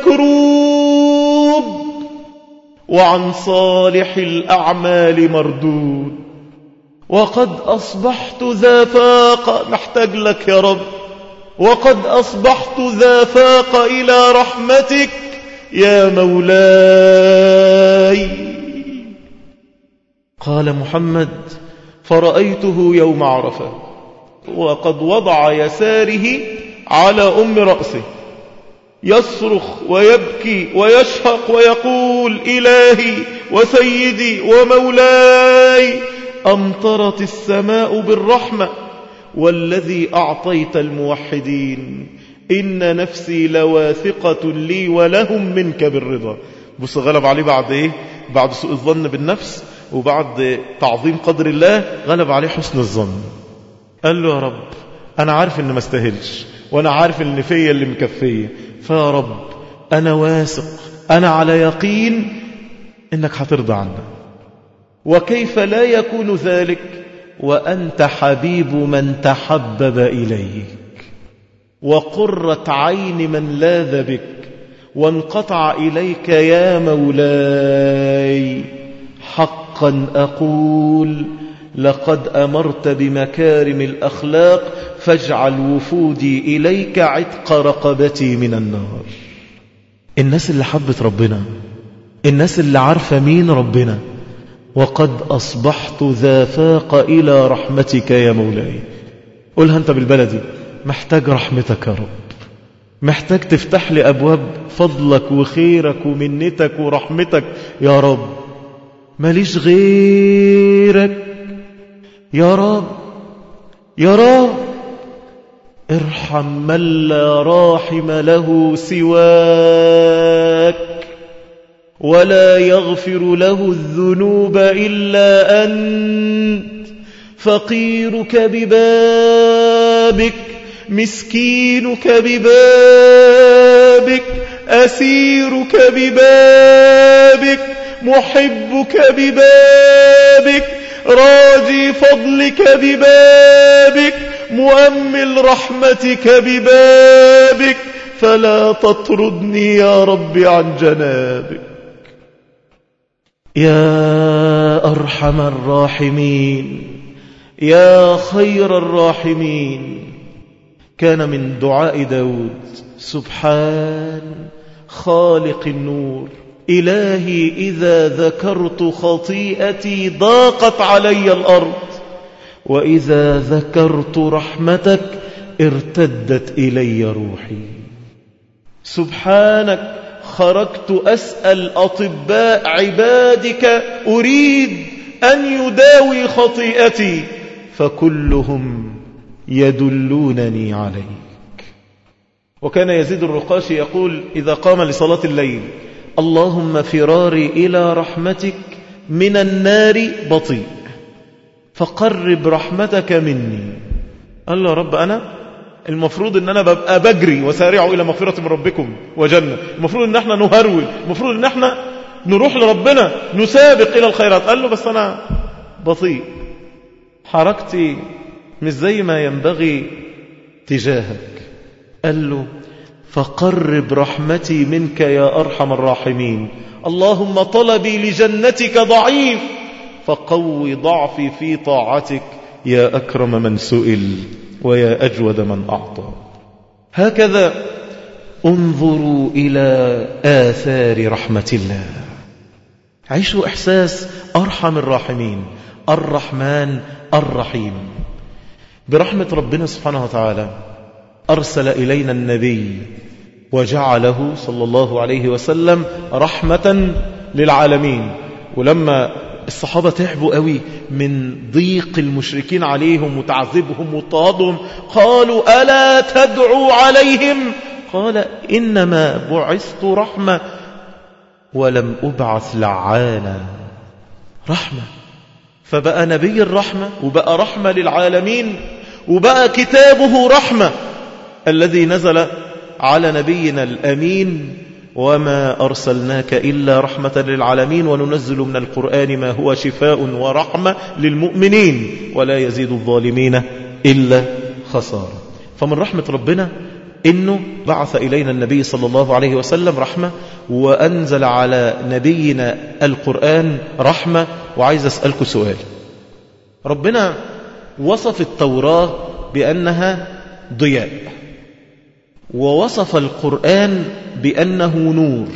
A: مكروب وعن صالح الأعمال مردود، وقد أصبحت ذا فاقة، محتاج لك يا رب، وقد أصبحت ذا فاقة إلى رحمتك يا مولاي. قال محمد: فرأيته يوم عرفة وقد وضع يساره على أم رأسه يصرخ ويبكي ويشهق ويقول: إلهي وسيدي ومولاي، أمطرت السماء بالرحمة، والذي أعطيت الموحدين إن نفسي لواثقة لي ولهم منك بالرضا. بص غلب عليه بعد إيه؟ بعد سوء الظن بالنفس وبعد تعظيم قدر الله غلب عليه حسن الظن. قال له: يا رب أنا عارف إن ما استاهلش، وأنا عارف إن فيا اللي مكفية، فيا رب أنا واثق، أنا على يقين إنك هترضى عنا. وكيف لا يكون ذلك وأنت حبيب من تحبب إليك، وقرة عين من لاذ بك، وانقطع إليك يا مولاي. حقا أقول لقد أمرت بمكارم الأخلاق، فاجعل وفودي إليك عتق رقبتي من النار. الناس اللي حبت ربنا، الناس اللي عارفة مين ربنا، وقد أصبحت ذا فاق إلى رحمتك يا مولاي. قولها أنت بالبلدي: محتاج رحمتك يا رب، محتاج تفتح لي أبواب فضلك وخيرك ومنتك ورحمتك يا رب، ماليش غيرك يا رب يا رب. ارحم من لا راحم له سواك، ولا يغفر له الذنوب إلا أنت، فقيرك ببابك، مسكينك ببابك، أسيرك ببابك، محبك ببابك، راجي فضلك ببابك، مؤمل رحمتك ببابك، فلا تطردني يا رب عن جنابك. يا أرحم الراحمين، يا خير الراحمين. كان من دعاء داود: سبحان خالق النور، إلهي إذا ذكرت خطيئتي ضاقت علي الأرض، وإذا ذكرت رحمتك ارتدت إلي روحي. سبحانك خرجت أسأل أطباء عبادك، أريد أن يداوي خطيئتي، فكلهم يدلونني عليك. وكان يزيد الرقاشي يقول إذا قام لصلاة الليل: اللهم فراري إلى رحمتك من النار بطيء، فقرب رحمتك مني. قال له: يا رب أنا المفروض أن أنا ببقى بجري وسارعوا إلى مغفرة من ربكم وجنة، المفروض أن احنا نهرول، المفروض أن احنا نروح لربنا نسابق إلى الخيرات. قال له بس أنا بطيء، حركتي مش زي ما ينبغي تجاهك. قال له فقرب رحمتي منك يا أرحم الراحمين، اللهم طلبي لجنتك ضعيف فقوي ضعفي في طاعتك يا أكرم من سئل ويا أجود من أعطى. هكذا انظروا إلى آثار رحمة الله، عيشوا إحساس أرحم الراحمين الرحمن الرحيم. برحمة ربنا سبحانه وتعالى أرسل إلينا النبي وجعله صلى الله عليه وسلم رحمة للعالمين. ولما الصحابة تعبوا قوي من ضيق المشركين عليهم وتعذيبهم واضطهادهم قالوا ألا تدعو عليهم؟ قال إنما بعثت رحمة ولم أبعث لعانا. رحمة، فبقى نبي الرحمة وبقى رحمة للعالمين وبقى كتابه رحمة الذي نزل على نبينا الأمين وما أرسلناك إلا رحمة للعالمين وننزل من القرآن ما هو شفاء ورحمة للمؤمنين ولا يزيد الظالمين إلا خسارة. فمن رحمة ربنا إنه بعث إلينا النبي صلى الله عليه وسلم رحمة وأنزل على نبينا القرآن رحمة. وعايز أسألكم سؤال، ربنا وصف التوراة بأنها ضياء ووصف القرآن بأنه نور.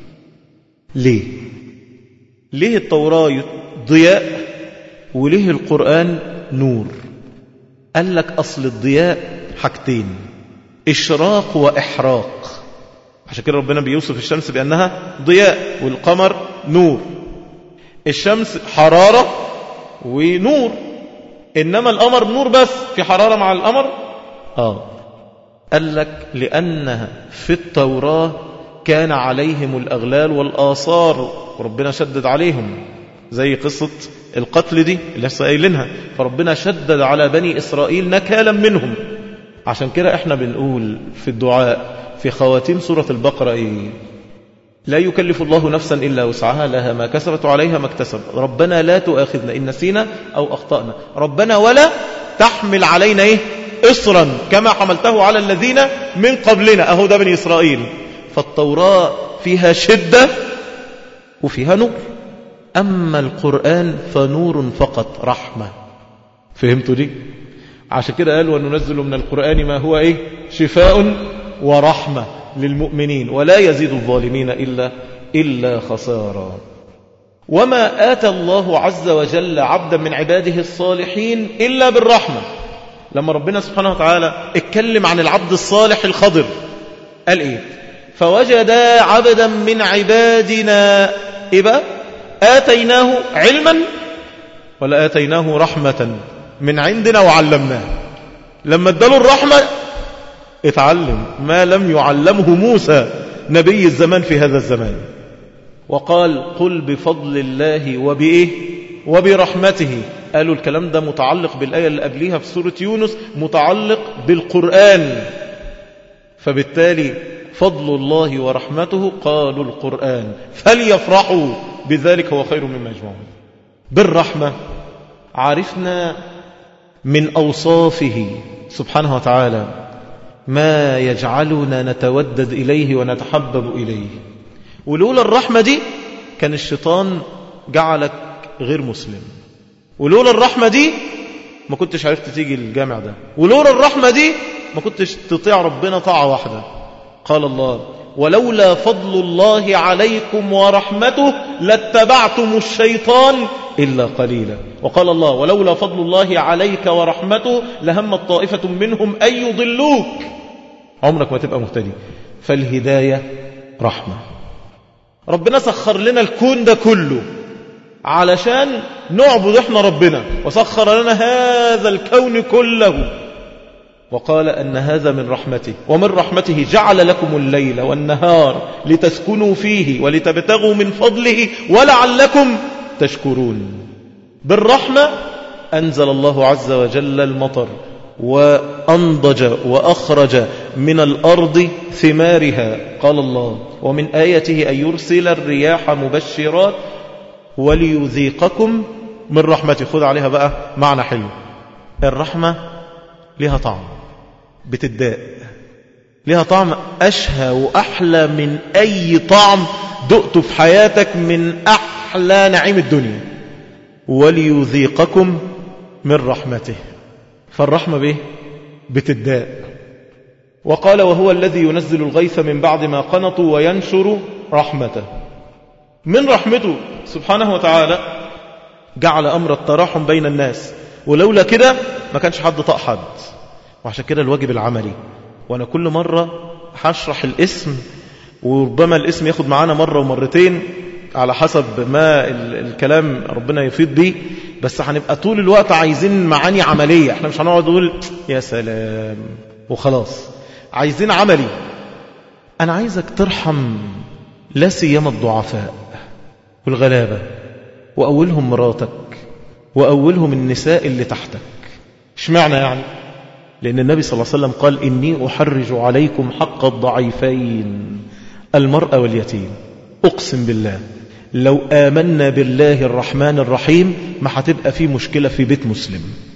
A: ليه؟ ليه التوراة ضياء وليه القرآن نور؟ قال لك أصل الضياء حاجتين، إشراق وإحراق. عشان كده ربنا بيوصف الشمس بأنها ضياء والقمر نور. الشمس حرارة ونور، إنما القمر نور بس، في حرارة مع القمر؟ آه قال لك لأنها في التوراة كان عليهم الأغلال والآثار وربنا شدد عليهم، زي قصة القتل دي اللي لسه قايلينها، فربنا شدد على بني إسرائيل نكالا منهم. عشان كده احنا بنقول في الدعاء في خواتيم سورة البقرة ايه؟ لا يكلف الله نفسا إلا وسعها لها ما كسبت وعليها ما اكتسبت، ربنا لا تؤاخذنا إن نسينا أو أخطأنا، ربنا ولا تحمل علينا ايه؟ إصرا كما حملته على الذين من قبلنا، أهو ده بني إسرائيل. فالتوراة فيها شدة وفيها نور، أما القرآن فنور فقط رحمة. فهمتوا دي؟ عشان كده قال وننزل من القرآن ما هو إيه؟ شفاء ورحمة للمؤمنين ولا يزيد الظالمين إلا, إلا خسارا. وما آتى الله عز وجل عبدا من عباده الصالحين إلا بالرحمة. لما ربنا سبحانه وتعالى اتكلم عن العبد الصالح الخضر قال إيه؟ فوجدا عبدا من عبادنا إيه بقى؟ آتيناه علما ولا آتيناه رحمة من عندنا وعلمناه. لما اداله الرحمة اتعلم ما لم يعلمه موسى نبي الزمان في هذا الزمان. وقال قل بفضل الله وبإيه وبرحمته. قالوا الكلام ده متعلق بالآية اللي قبليها في سورة يونس، متعلق بالقرآن، فبالتالي فضل الله ورحمته قالوا القرآن فليفرحوا بذلك هو خير مما يجمعون. بالرحمة عرفنا من أوصافه سبحانه وتعالى ما يجعلنا نتودد إليه ونتحبب إليه. ولولا الرحمة دي كان الشيطان جعلك غير مسلم، ولولا الرحمة دي ما كنتش عرفت تيجي الجامع ده، ولولا الرحمة دي ما كنتش تطيع ربنا طاعة واحدة. قال الله ولولا فضل الله عليكم ورحمته لاتبعتم الشيطان إلا قليلا. وقال الله ولولا فضل الله عليك ورحمته لهمت طائفة منهم أن يضلوك، عمرك ما تبقى مهتدي. فالهداية رحمة. ربنا سخر لنا الكون ده كله علشان نعبد احنا ربنا، وسخر لنا هذا الكون كله، وقال أن هذا من رحمته، ومن رحمته جعل لكم الليل والنهار لتسكنوا فيه ولتبتغوا من فضله ولعلكم تشكرون. بالرحمة أنزل الله عز وجل المطر وأنضج وأخرج من الأرض ثمارها. قال الله ومن آياته أن يرسل الرياح مبشرات وليذيقكم من رحمته. خذ عليها بقى معنى حلو. الرحمة لها طعم بتداء، لها طعم أشهى وأحلى من أي طعم دقته في حياتك من أحلى نعيم الدنيا. وليذيقكم من رحمته. فالرحمة به بتداء. وقال وهو الذي ينزل الغيث من بعد ما قنطوا وينشر رحمته. من رحمته سبحانه وتعالى جعل أمر التراحم بين الناس، ولولا كده ما كانش حد طاق حد. وعشان كده الواجب العملي، وأنا كل مرة هشرح الاسم وربما الاسم ياخد معانا مرة ومرتين على حسب ما الكلام ربنا يفيد بيه، بس هنبقى طول الوقت عايزين معاني عملية. احنا مش هنقعد نقول يا سلام وخلاص، عايزين عملي. أنا عايزك ترحم لا سيما الضعفاء والغلابة، وأولهم مراتك وأولهم النساء اللي تحتك. اشمعنى يعني؟ لأن النبي صلى الله عليه وسلم قال إني أحرج عليكم حق الضعيفين المرأة واليتيم. أقسم بالله لو آمنا بالله الرحمن الرحيم ما هتبقى في مشكلة في بيت مسلم.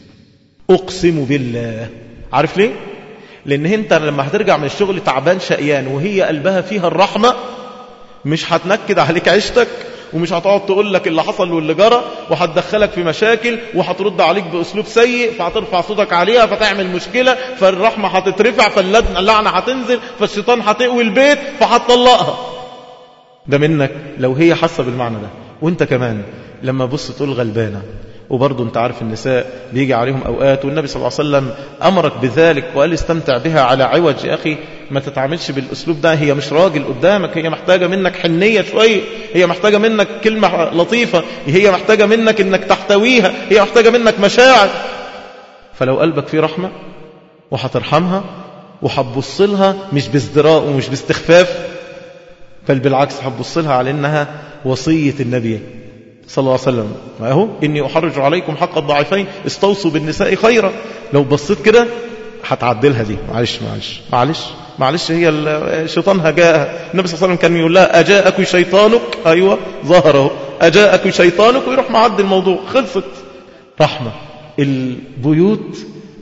A: أقسم بالله. عارف ليه؟ لأن انت لما هترجع من الشغل تعبان شقيان وهي قلبها فيها الرحمة مش هتنكد عليك عيشتك، ومش هتقعد تقول لك اللي حصل واللي جرى، وهتدخلك في مشاكل وهترد عليك بأسلوب سيء، فهترفع صوتك عليها فتعمل مشكلة، فالرحمة هتترفع، فاللعنة هتنزل، فالشيطان هتقوي البيت فهتطلقها. ده منك لو هي حاسة بالمعنى ده. وانت كمان لما بص تقول غلبانة، وبرضه انت عارف النساء بيجي عليهم أوقات، والنبي صلى الله عليه وسلم أمرك بذلك وقال استمتع بها على عوج. يا أخي ما تتعاملش بالأسلوب ده، هي مش راجل قدامك، هي محتاجة منك حنية شوية، هي محتاجة منك كلمة لطيفة، هي محتاجة منك انك تحتويها، هي محتاجة منك مشاعر. فلو قلبك فيه رحمة وهترحمها وهتبص لها مش بازدراء ومش باستخفاف، بل بالعكس هتبص لها على انها وصية النبي صلى الله عليه وسلم. ما هو إني أحرج عليكم حق الضعيفين استوصوا بالنساء خيرا. لو بصيت كده هتعدلها دي. معلش معلش معلش معلش هي الشيطان هجاءها. النبي صلى الله عليه وسلم كان يقول لها أجاءك شيطانك. أيوة ظهره أجاءك شيطانك، ويروح معدل الموضوع. خلصت. رحمة. البيوت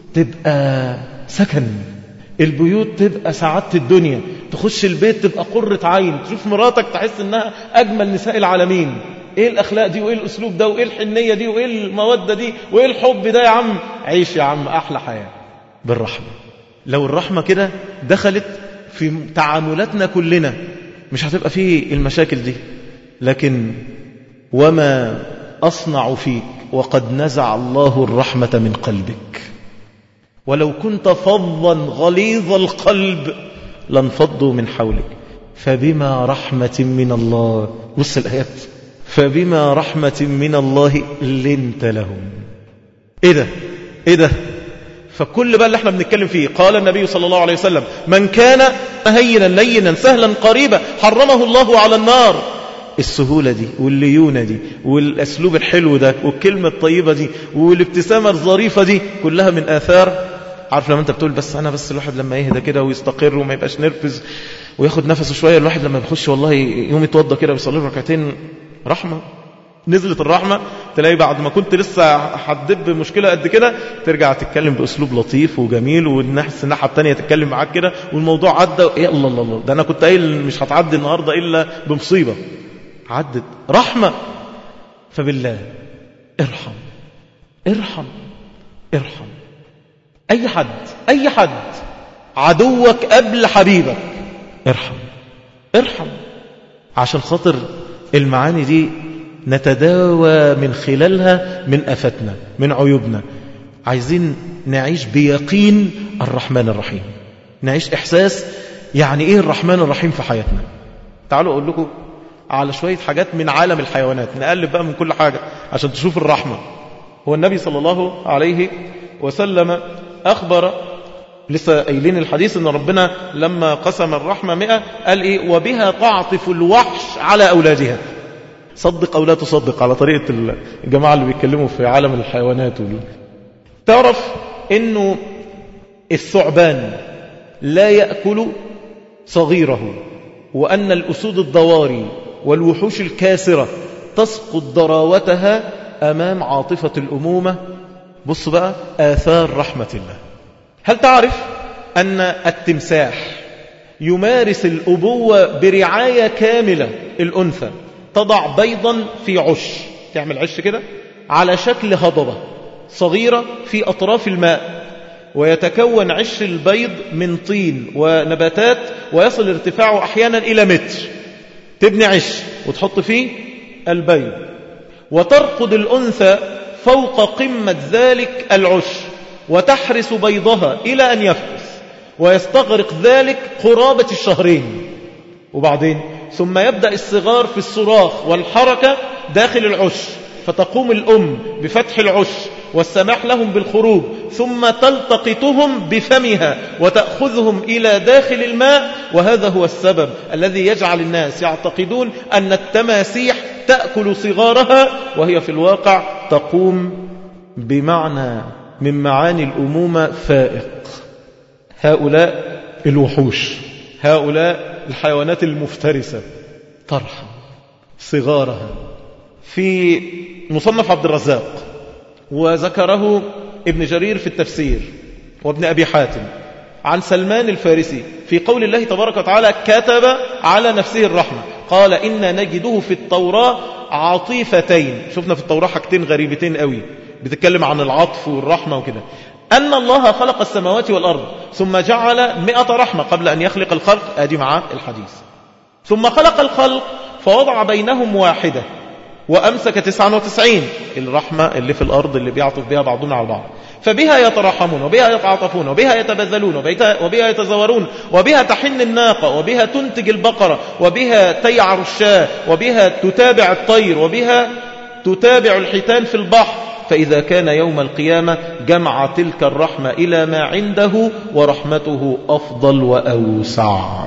A: تبقى سكن، البيوت تبقى سعادة الدنيا. تخش البيت تبقى قرة عين، تشوف مراتك تحس انها أجمل نساء العالمين. ايه الاخلاق دي وايه الاسلوب ده وايه الحنية دي وايه المودة دي وايه الحب ده. يا عم عيش يا عم احلى حياة بالرحمة. لو الرحمة كده دخلت في تعاملاتنا كلنا مش هتبقى فيه المشاكل دي. لكن وما أصنع فيك وقد نزع الله الرحمة من قلبك، ولو كنت فظا غليظ القلب لانفضوا من حولك فبما رحمة من الله. بص الآيات، فبما رحمة من الله لنت لهم. ايه ده ايه ده. فكل بقى اللي احنا بنتكلم فيه قال النبي صلى الله عليه وسلم من كان هينا لينا سهلا قريبا حرمه الله على النار. السهولة دي والليونة دي والأسلوب الحلو ده والكلمة الطيبة دي والابتسامة الظريفة دي كلها من آثار. عارف لما انت بتقول بس انا بس الواحد لما يهدى كده ويستقر وما يبقاش نرفز وياخد نفسه شوية، الواحد لما بيخش والله يوم يتوضى كده ويصلي ركعتين رحمة. نزلت الرحمة تلاقي بعد ما كنت لسه هتدب مشكلة قد كده ترجع تتكلم بأسلوب لطيف وجميل، والناس الناحية التانية تتكلم معاك كده والموضوع عدى. ايه الله الله الله، ده انا كنت قايل مش هتعدي النهاردة الا بمصيبة، عدت رحمة. فبالله ارحم ارحم ارحم اي حد اي حد عدوك قبل حبيبك. ارحم ارحم عشان خاطر المعاني دي نتداوى من خلالها من أفتنا من عيوبنا. عايزين نعيش بيقين الرحمن الرحيم، نعيش إحساس يعني إيه الرحمن الرحيم في حياتنا. تعالوا أقول لكم على شوية حاجات من عالم الحيوانات، نقلب بقى من كل حاجة عشان تشوف الرحمة. هو النبي صلى الله عليه وسلم أخبر، لسه قايلين الحديث ان ربنا لما قسم الرحمة مئة قال ايه وبها تعطف الوحش على اولادها. صدق او لا تصدق على طريقة الجماعة اللي بيتكلموا في عالم الحيوانات. تعرف انه الثعبان لا يأكل صغيره، وأن الأسود الضواري والوحوش الكاسرة تسقط ضراوتها أمام عاطفة الأمومة. بص بقى آثار رحمة الله. هل تعرف أن التمساح يمارس الأبوة برعاية كاملة؟ الأنثى تضع بيضا في عش، تعمل عش كده على شكل هضبة صغيرة في أطراف الماء، ويتكون عش البيض من طين ونباتات، ويصل ارتفاعه أحيانا إلى متر. تبني عش وتحط فيه البيض، وترقد الأنثى فوق قمة ذلك العش وتحرس بيضها إلى أن يفقس، ويستغرق ذلك قرابة الشهرين. وبعدين ثم يبدأ الصغار في الصراخ والحركة داخل العش، فتقوم الأم بفتح العش والسماح لهم بالخروج، ثم تلتقطهم بفمها وتأخذهم إلى داخل الماء. وهذا هو السبب الذي يجعل الناس يعتقدون أن التماسيح تأكل صغارها، وهي في الواقع تقوم بمعنى من معاني الأمومة فائق. هؤلاء الوحوش، هؤلاء الحيوانات المفترسة ترحم صغارها. في مصنف عبد الرزاق، وذكره ابن جرير في التفسير وابن أبي حاتم عن سلمان الفارسي في قول الله تبارك وتعالى كتب على نفسه الرحمة، قال إنا نجده في التوراة عطيفتين. شفنا في التوراة حاجتين غريبتين قوي بتتكلم عن العطف والرحمة وكده. أن الله خلق السماوات والأرض ثم جعل مئة رحمة قبل أن يخلق الخلق، آدي معاه الحديث. ثم خلق الخلق فوضع بينهم واحدة وأمسك تسعة وتسعين، الرحمة اللي في الأرض اللي بيعطف بها بعضهم على بعض، فبها يترحمون وبها يتعاطفون وبها يتبذلون وبها يتزورون وبها تحن الناقة وبها تنتج البقرة وبها تيعر الشاة وبها تتابع الطير وبها تتابع الحيتان في البحر. فإذا كان يوم القيامة جمع تلك الرحمة إلى ما عنده، ورحمته أفضل وأوسع.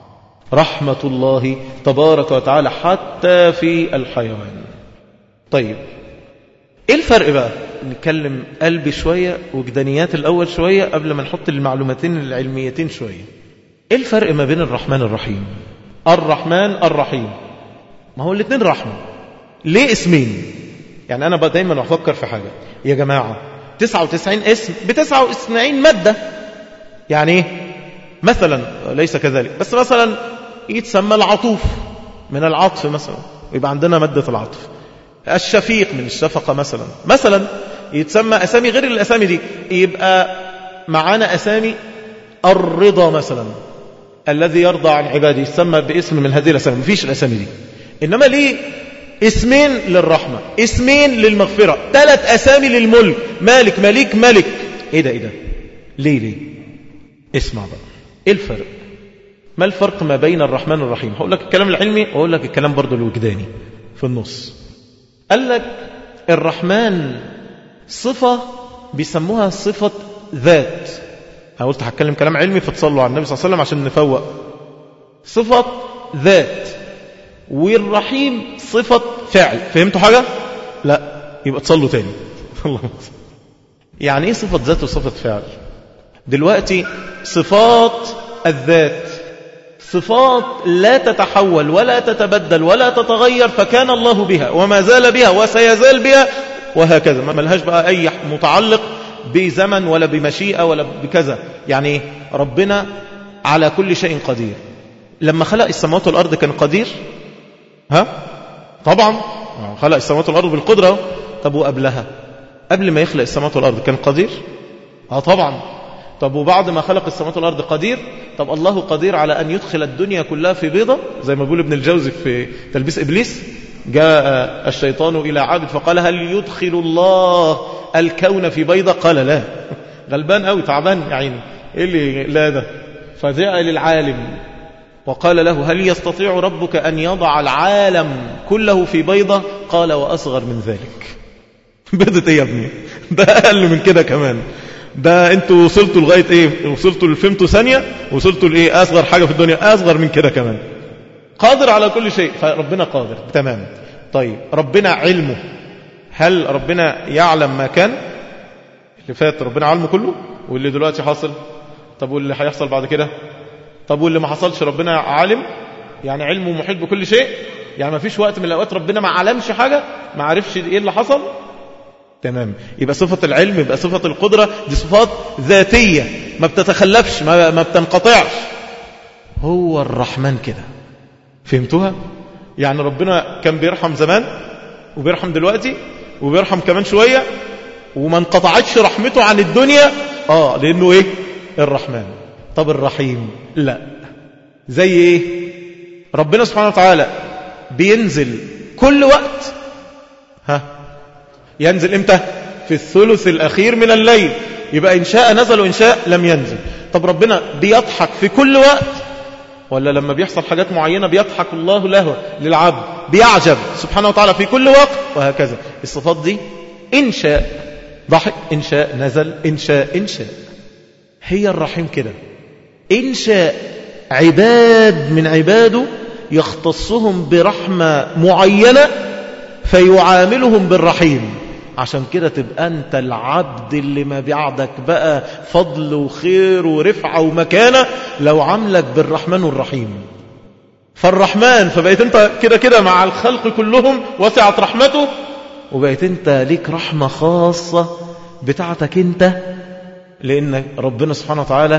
A: رحمة الله تبارك وتعالى حتى في الحيوان. طيب إيه الفرق بقى؟ نتكلم قلبي شوية وجدانيات الأول شوية قبل ما نحط المعلوماتين العلميتين شوية. إيه الفرق ما بين الرحمن الرحيم؟ الرحمن الرحيم، ما هو الاثنين رحمة، ليه اسمين؟ يعني أنا دايما أفكر في حاجة يا جماعة، تسعة وتسعين اسم بتسعة وتسعين مادة، يعني إيه؟ مثلا ليس كذلك، بس مثلا يتسمى العطوف من العطف مثلا، يبقى عندنا مادة العطف. الشفيق من الشفقة مثلا، مثلا يتسمى أسامي غير الأسامي دي، يبقى معانا أسامي الرضا مثلا، الذي يرضى عن عباده يتسمى باسم من هذه الأسامي، مفيش الأسامي دي. إنما ليه اسمين للرحمة، اسمين للمغفرة، ثلاث أسامي للملك، مالك مليك ملك. إيه ده إيه ده ليه ليه اسمع بقى إيه الفرق؟ ما الفرق ما بين الرحمن والرحيم؟ هقول لك الكلام العلمي وأقول لك الكلام برضو الوجداني في النص. قال لك الرحمن صفة بيسموها صفة ذات. أنا قلت هتكلم كلام علمي فتصلوا على النبي صلى الله عليه وسلم عشان نفوق. صفة ذات، والرحيم صفة فعل. فهمتوا حاجة؟ لا يبقى تصلوا تاني. يعني ايه صفة ذات وصفة فعل؟ دلوقتي صفات الذات صفات لا تتحول ولا تتبدل ولا تتغير، فكان الله بها وما زال بها وسيزال بها وهكذا، ما ملهاش بقى أي متعلق بزمن ولا بمشيئة ولا بكذا. يعني ربنا على كل شيء قدير. لما خلق السماوات والأرض كان قدير؟ ها؟ طبعا خلق السماوات والأرض بالقدرة. طب وقبلها، قبل ما يخلق السماوات والأرض كان قدير؟ اه طبعا. طب وبعد ما خلق السماوات والأرض قدير؟ طب الله قدير على أن يدخل الدنيا كلها في بيضة زي ما بيقول ابن الجوزي في تلبيس إبليس. جاء الشيطان إلى عابد فقال هل يدخل الله الكون في بيضة؟ قال لا. غلبان قوي، تعبان يا عيني، إيه اللي لا ده؟ فجاء للعالم وقال له هل يستطيع ربك أن يضع العالم كله في بيضة؟ قال وأصغر من ذلك. بيضة ايه يا ابني؟ ده أقل من كده كمان. ده انتوا وصلتوا لغاية ايه؟ وصلتوا لفهمتوا ثانية، وصلتوا لايه؟ أصغر حاجة في الدنيا، أصغر من كده كمان. قادر على كل شيء، فربنا قادر تمام. طيب ربنا علمه، هل ربنا يعلم ما كان اللي فات؟ ربنا علمه كله، واللي دلوقتي حاصل طب واللي هيحصل بعد كده؟ طب واللي ما حصلش ربنا عالم، يعني علمه محيط بكل شيء، يعني ما فيش وقت من الأوقات ربنا ما علمش حاجة، ما عرفش إيه اللي حصل. تمام. يبقى صفة العلم، يبقى صفة القدرة، دي صفات ذاتية ما بتتخلفش، ما, ما بتنقطعش. هو الرحمن كده. فهمتوها؟ يعني ربنا كان بيرحم زمان وبيرحم دلوقتي وبيرحم كمان شوية، وما انقطعتش رحمته عن الدنيا. آه لأنه إيه؟ الرحمن. طب الرحيم لا. زي إيه؟ ربنا سبحانه وتعالى بينزل كل وقت. ها؟ ينزل إمتى؟ في الثلث الأخير من الليل. يبقى إن شاء نزل وإن شاء لم ينزل. طب ربنا بيضحك في كل وقت، ولا لما بيحصل حاجات معينة بيضحك الله له للعبد، بيعجب سبحانه وتعالى في كل وقت، وهكذا. الصفات دي إن شاء ضحك، إن شاء نزل، إن شاء إن شاء. هي الرحيم كده. إن شاء عباد من عباده يختصهم برحمة معينة فيعاملهم بالرحيم. عشان كده تبقى أنت العبد اللي ما بعدك بقى فضل وخير ورفعة ومكانة لو عملك بالرحمن والرحيم. فالرحمن فبقيت أنت كده كده مع الخلق كلهم وسعت رحمته، وبقيت أنت ليك رحمة خاصة بتاعتك أنت، لأن ربنا سبحانه وتعالى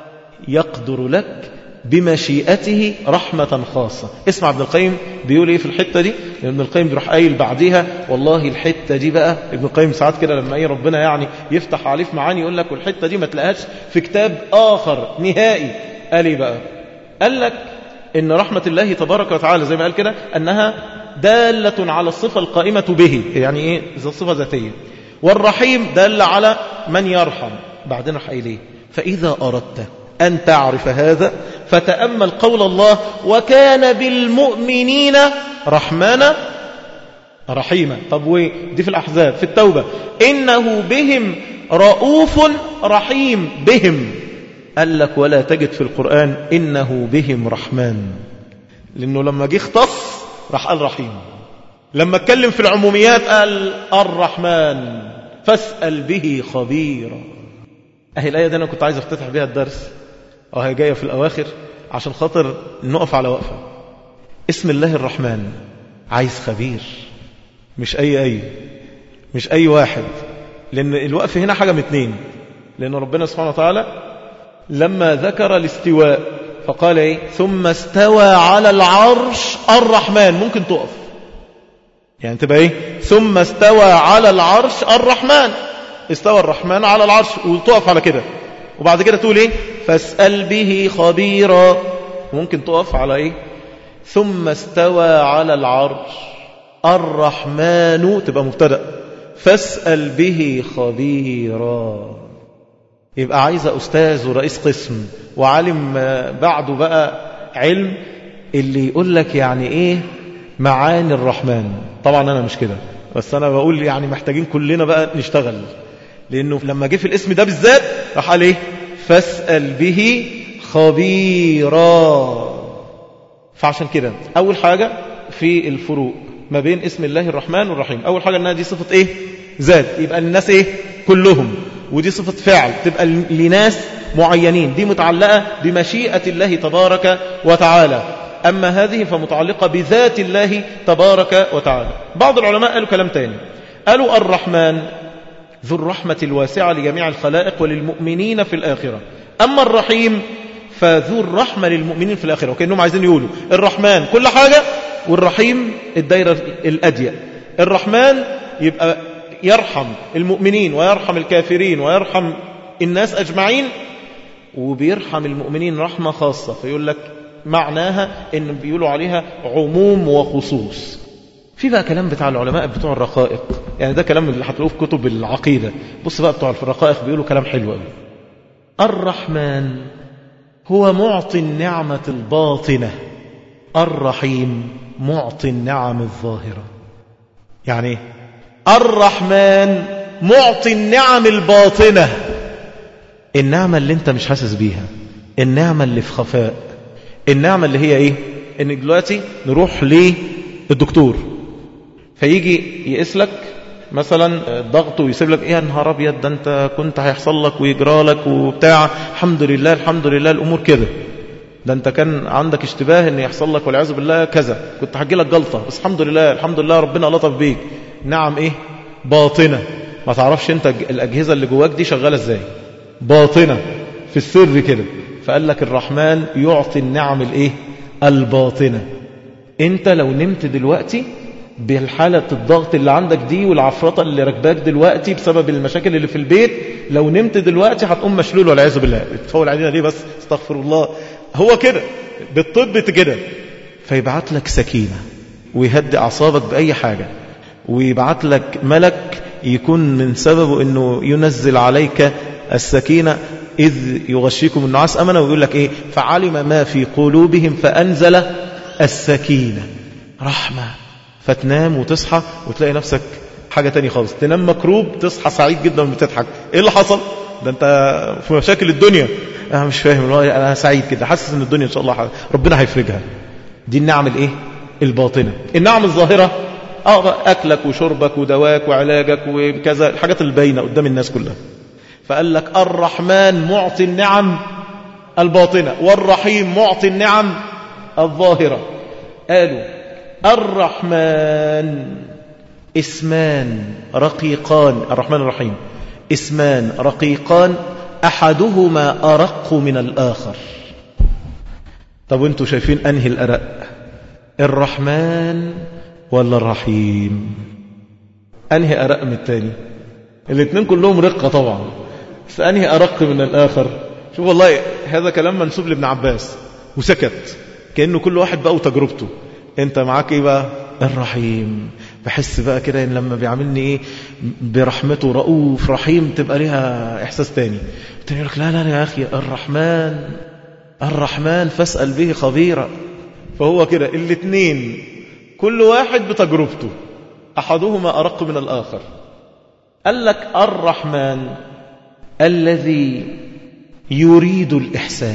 A: يقدر لك بمشيئته رحمة خاصة. اسمع ابن القيم بيقول ايه في الحتة دي. ابن القيم بيروح قايل بعديها والله الحتة دي بقى، ابن القيم ساعات كده لما ايه ربنا يعني يفتح عليه في معاني يقول لك والحتة دي ما تلاقيهاش في كتاب آخر نهائي. قال ايه بقى؟ قال لك ان رحمة الله تبارك وتعالى زي ما قال كده أنها دالة على الصفة القائمة به، يعني ايه؟ صفة ذاتية. والرحيم دال على من يرحم. بعدين راح قايل ايه؟ فإذا أردت أن تعرف هذا فتأمل قول الله وكان بالمؤمنين رحمنا رحيما. طب ودي في الأحزاب. في التوبة إنه بهم رؤوف رحيم. بهم قال لك ولا تجد في القرآن إنه بهم رحمن، لأنه لما جه اختص راح قال رحيم. لما اتكلم في العموميات قال الرحمن فاسأل به خبيرا. أهي الآية دي أنا كنت عايز افتتح بها الدرس، وهي جاية في الأواخر عشان خاطر نقف على وقفة. اسم الله الرحمن عايز خبير، مش أي أي مش أي واحد، لأن الوقف هنا حاجة من اتنين. لأن ربنا سبحانه وتعالى لما ذكر الاستواء فقال إيه؟ ثم استوى على العرش الرحمن. ممكن تقف يعني تبقى إيه؟ ثم استوى على العرش الرحمن. استوى الرحمن على العرش وتقف على كده، وبعد كده تقول إيه؟ فاسأل به خبيرا. ممكن تقف على إيه؟ ثم استوى على العرش الرحمن، تبقى مبتدأ، فاسأل به خبيرا. يبقى عايزة أستاذ ورئيس قسم وعالم بعده بقى علم اللي يقول لك يعني إيه معاني الرحمن. طبعا أنا مش كده، بس أنا بقول يعني محتاجين كلنا بقى نشتغل، لأنه لما جه في الاسم ده بالذات راح قال إيه؟ فاسأل به خبيرا. فعشان كده أول حاجة في الفروق ما بين اسم الله الرحمن والرحيم، أول حاجة أنها دي صفة إيه؟ ذات، يبقى الناس إيه؟ كلهم. ودي صفة فعل تبقى لناس معينين، دي متعلقة بمشيئة الله تبارك وتعالى. أما هذه فمتعلقة بذات الله تبارك وتعالى. بعض العلماء قالوا كلام تاني، قالوا الرحمن ذو الرحمة الواسعة لجميع الخلائق وللمؤمنين في الآخرة. أما الرحيم فذو الرحمة للمؤمنين في الآخرة. وكأنهم عايزين يقولوا الرحمن كل حاجة، والرحيم الدائرة الأضيق. الرحمن يبقى يرحم المؤمنين ويرحم الكافرين ويرحم الناس أجمعين، وبيرحم المؤمنين رحمة خاصة. فيقول لك معناها إن بيقولوا عليها عموم وخصوص. في بقى كلام بتاع العلماء بتوع الرقائق، يعني ده كلام اللي هتلاقوه في كتب العقيدة. بص بقى بتوع الرقائق بيقولوا كلام حلو قوي. الرحمن هو معطي النعمة الباطنة، الرحيم معطي النعم الظاهرة. يعني الرحمن معطي النعم الباطنة، النعمة اللي انت مش حاسس بيها، النعمة اللي في خفاء، النعمة اللي هي ايه؟ ان دلوقتي نروح للدكتور فيجي يقيس لك مثلا الضغط ويسيب لك ايه نهار ابيض ده انت كنت هيحصل لك ويجرى لك وبتاع، الحمد لله الحمد لله الامور كده، ده انت كان عندك اشتباه ان يحصل لك والعياذ بالله كذا، كنت هجي لك جلطه بس الحمد لله الحمد لله ربنا لطف بيك. نعم ايه باطنه، ما تعرفش انت الاجهزه اللي جواك دي شغاله ازاي، باطنه في السر كده. فقال لك الرحمن يعطي النعم الايه الباطنه. انت لو نمت دلوقتي بالحالة الضغط اللي عندك دي والعفرطة اللي ركباك دلوقتي بسبب المشاكل اللي في البيت، لو نمت دلوقتي هتقوم مشلول والعياذ بالله. تفول علينا ليه بس، استغفر الله. هو كده بالطب كده. فيبعت لك سكينة ويهدئ أعصابك بأي حاجة، ويبعت لك ملك يكون من سببه أنه ينزل عليك السكينة إذ يغشيكم النعاس أمنا، ويقول لك إيه فعلم ما في قلوبهم فأنزل السكينة رحمة. فتنام وتصحى وتلاقي نفسك حاجة تانية خالص، تنام مكروب تصحى سعيد جدا وبتضحك. ايه اللي حصل؟ ده انت في مشاكل الدنيا. انا مش فاهم، انا سعيد كده حاسس ان الدنيا ان شاء الله ربنا هيفرجها. دي النعم الايه الباطنة. النعم الظاهرة اه اكلك وشربك ودواك وعلاجك وكذا، الحاجات الباينة قدام الناس كلها. فقال لك الرحمن معطي النعم الباطنة والرحيم معطي النعم الظاهرة. قالوا الرحمن اسمان رقيقان، الرحمن الرحيم اسمان رقيقان أحدهما أرق من الآخر. طب وانتوا شايفين أنهي الأرق، الرحمن ولا الرحيم؟ أنهي أرق من التاني؟ الاثنين كلهم رقة طبعا، بس أنهي أرق من الآخر؟ شوف والله هذا كلام منسوب لابن عباس وسكت، كأنه كل واحد بقى وتجربته. انت معاك ايه بقى؟ الرحيم. بحس بقى كده ان لما بيعملني ايه برحمته رؤوف رحيم تبقى ليها احساس تاني. التاني يقول لك لا لا يا اخي الرحمن الرحمن فاسأل به خبيرا. فهو كده الاثنين كل واحد بتجربته، احدهما ارق من الاخر. قال لك الرحمن الذي يريد الإحسان،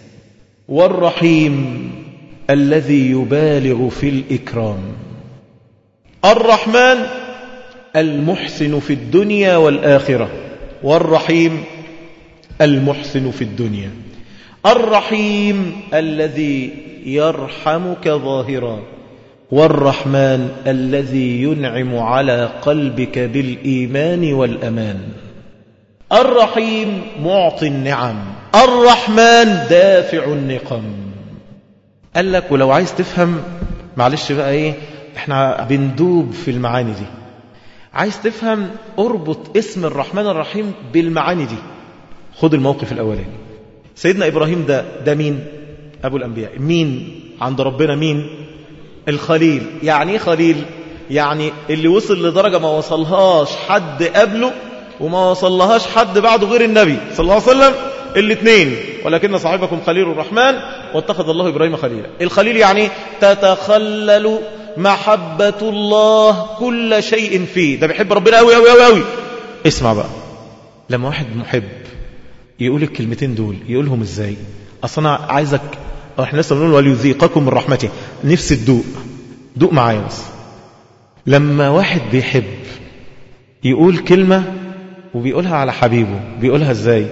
A: والرحيم الذي يبالغ في الإكرام. الرحمن المحسن في الدنيا والآخرة، والرحيم المحسن في الدنيا. الرحيم الذي يرحمك ظاهرا، والرحمن الذي ينعم على قلبك بالإيمان والأمان. الرحيم معطي النعم، الرحمن دافع النقم. قال لك ولو عايز تفهم، معلش بقى ايه احنا بندوب في المعاني دي، عايز تفهم اربط اسم الرحمن الرحيم بالمعاني دي. خد الموقف الاولاني، سيدنا ابراهيم ده ده مين؟ ابو الانبياء. مين عند ربنا؟ مين؟ الخليل. يعني ايه خليل؟ يعني اللي وصل لدرجة ما وصلهاش حد قبله وما وصلهاش حد بعده غير النبي صلى الله عليه وسلم. الاثنين ولكن صاحبكم خليل الرحمن واتخذ الله إبراهيم خليلا. الخليل يعني تتخلل محبة الله كل شيء فيه، ده بيحب ربنا قوي قوي قوي قوي. اسمع بقى، لما واحد محب يقول الكلمتين دول يقولهم ازاي؟ اصلا عايزك، احنا لسه بنقول وليذيقكم من رحمته، نفس الدوق دوق معايا بس. لما واحد بيحب يقول كلمة وبيقولها على حبيبه، بيقولها ازاي؟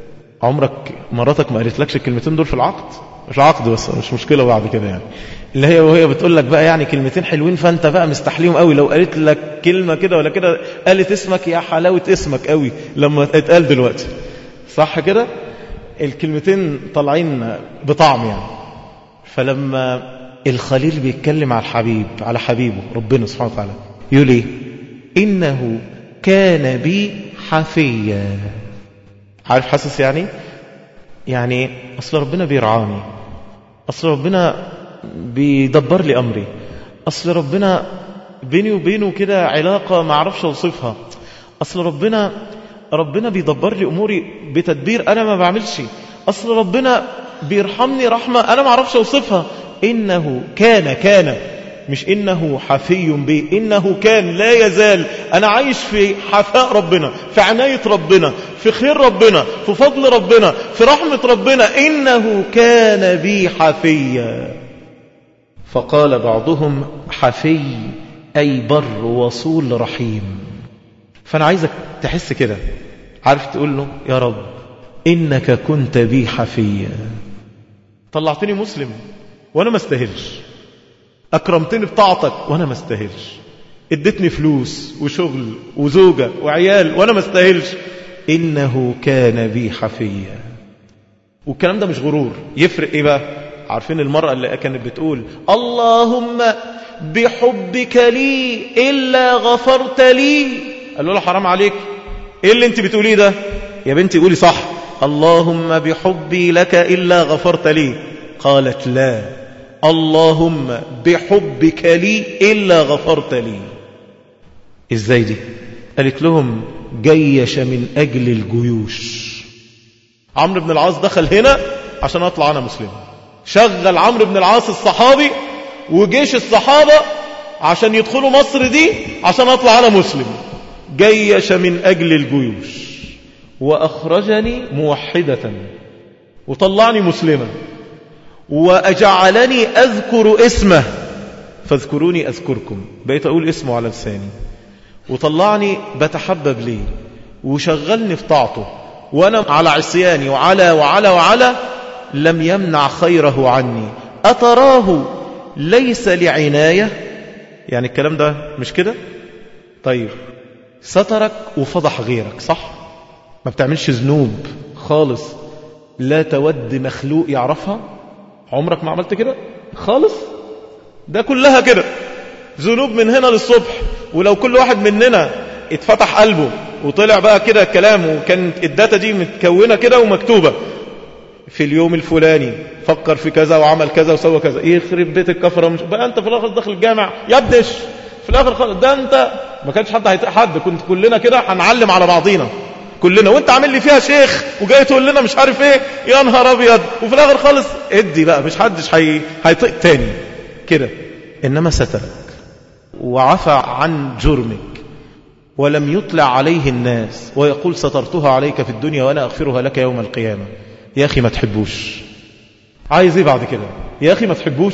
A: عمرك مراتك ما قالت لكش الكلمتين دول في العقد؟ مش عقد بس مش مشكلة بعد كده يعني، اللي هي وهي بتقول لك بقى يعني كلمتين حلوين فانت بقى مستحليهم قوي. لو قالت لك كلمة كده ولا كده، قالت اسمك يا حلاوة اسمك قوي لما اتقال دلوقتي، صح كده؟ الكلمتين طالعين بطعم يعني. فلما الخليل بيتكلم على الحبيب، على حبيبه ربنا سبحانه وتعالى، يقول ايه؟ إنه كان بي حفيا. عارف حاسس يعني؟ يعني أصل ربنا بيرعاني، أصل ربنا بيدبر لي أمري، أصل ربنا بيني وبينه كده علاقة ما أعرفش أوصفها، أصل ربنا ربنا بيدبر لي أموري بتدبير أنا ما بعملش، أصل ربنا بيرحمني رحمة أنا ما أعرفش أوصفها. إنه كان كان مش إنه حفي بي، إنه كان لا يزال أنا عايش في حفاء ربنا، في عناية ربنا، في خير ربنا، في فضل ربنا، في رحمة ربنا. إنه كان بي حفيا. فقال بعضهم حفي أي بر وصول رحيم. فأنا عايزك تحس كده، عارف تقول له يا رب إنك كنت بي حفيا، طلعتني مسلم وأنا ما استاهلش، أكرمتني بطاعتك وأنا ما استاهلش، اديتني فلوس وشغل وزوجة وعيال وأنا ما استاهلش، إنه كان بي حفيا. والكلام ده مش غرور. يفرق إيه بقى؟ عارفين المرأة اللي كانت بتقول اللهم بحبك لي إلا غفرت لي، قالوا له حرام عليك، إيه اللي انت بتقوليه ده؟ يا بنتي قولي صح، اللهم بحبي لك إلا غفرت لي. قالت لا، اللهم بحبك لي إلا غفرت لي. إزاي دي؟ قالت لهم جيش من أجل الجيوش. عمرو بن العاص دخل هنا عشان أطلع أنا مسلم، شغل عمرو بن العاص الصحابي وجيش الصحابة عشان يدخلوا مصر دي عشان أطلع أنا مسلم. جيش من أجل الجيوش وأخرجني موحدة وطلعني مسلمة وأجعلني أذكر اسمه فاذكروني أذكركم، بقيت أقول اسمه على لساني، وطلعني بتحبب ليه وشغلني في طاعته، وأنا على عصياني وعلى وعلى وعلى لم يمنع خيره عني. أتراه ليس لعناية؟ يعني الكلام ده مش كده؟ طيب سترك وفضح غيرك، صح؟ ما بتعملش ذنوب خالص لا تود مخلوق يعرفها؟ عمرك ما عملت كده خالص؟ ده كلها كده ذنوب من هنا للصبح. ولو كل واحد مننا اتفتح قلبه وطلع بقى كده الكلام، وكانت الداتا دي متكونة كده ومكتوبة في اليوم الفلاني فكر في كذا وعمل كذا وسوى كذا، يخرب بيت الكفرة. مش بقى انت في الاخر داخل الجامع يا ابنش في الاخر خالص، ده انت ما كانش حد هيطيق حد، كنت كلنا كده هنعلم على بعضينا كلنا، وانت عامل لي فيها شيخ وجاي تقول لنا مش عارف ايه، يا نهار ابيض. وفي الاخر خالص ادي بقى مش حدش هي... هيطيق تاني كده. انما سترك وعفى عن جرمك ولم يطلع عليه الناس، ويقول سترتها عليك في الدنيا وأنا أغفرها لك يوم القيامة. يا أخي ما تحبوش، عايز ايه بعد كده؟ يا أخي ما تحبوش.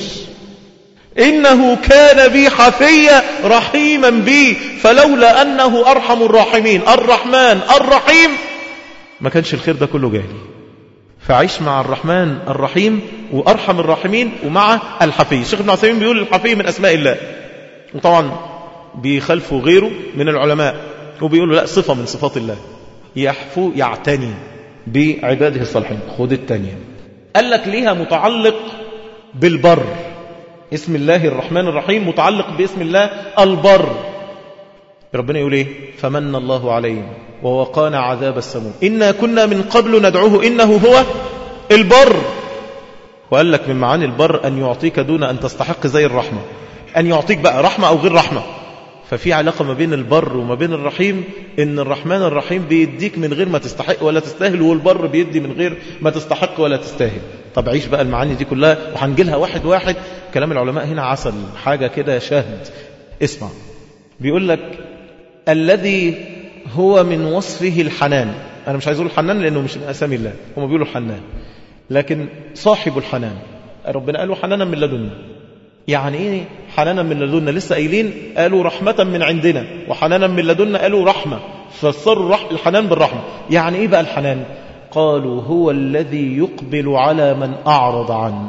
A: إنه كان بي حفيا رحيما بي، فلولا أنه أرحم الراحمين الرحمن الرحيم ما كانش الخير ده كله جاهلي. فعيش مع الرحمن الرحيم وأرحم الراحمين ومع الحفي. الشيخ ابن عثيمين بيقول الحفي من أسماء الله، وطبعا بيخلفوا غيره من العلماء وبيقولوا لا، صفة من صفات الله، يحفو يعتني بعباده الصالحين. خد التانية، قال لك ليها متعلق بالبر، اسم الله الرحمن الرحيم متعلق باسم الله البر. ربنا يقول ايه؟ فمن الله علينا ووقانا عذاب السموم إنا كنا من قبل ندعوه إنه هو البر. وقال لك من معاني البر أن يعطيك دون أن تستحق، زي الرحمة، أن يعطيك بقى رحمة أو غير رحمة. ففي علاقة ما بين البر وما بين الرحيم، إن الرحمن الرحيم بيديك من غير ما تستحق ولا تستاهل، والبر بيدي من غير ما تستحق ولا تستاهل. طب عيش بقى المعاني دي كلها وهنجيلها واحد واحد. كلام العلماء هنا عسل، حاجة كده شاهد. اسمع، بيقول لك الذي هو من وصفه الحنان. أنا مش عايز أقول الحنان لأنه مش من أسامي الله، هم بيقولوا الحنان، لكن صاحب الحنان ربنا قالوا حنانا من لدنا. يعني ايه حنانا من لدنا؟ لسه قايلين قالوا رحمة من عندنا، وحنانا من لدنا قالوا رحمة، فسروا رح... الحنان بالرحمة. يعني ايه بقى الحنان؟ قالوا هو الذي يقبل على من أعرض عنه.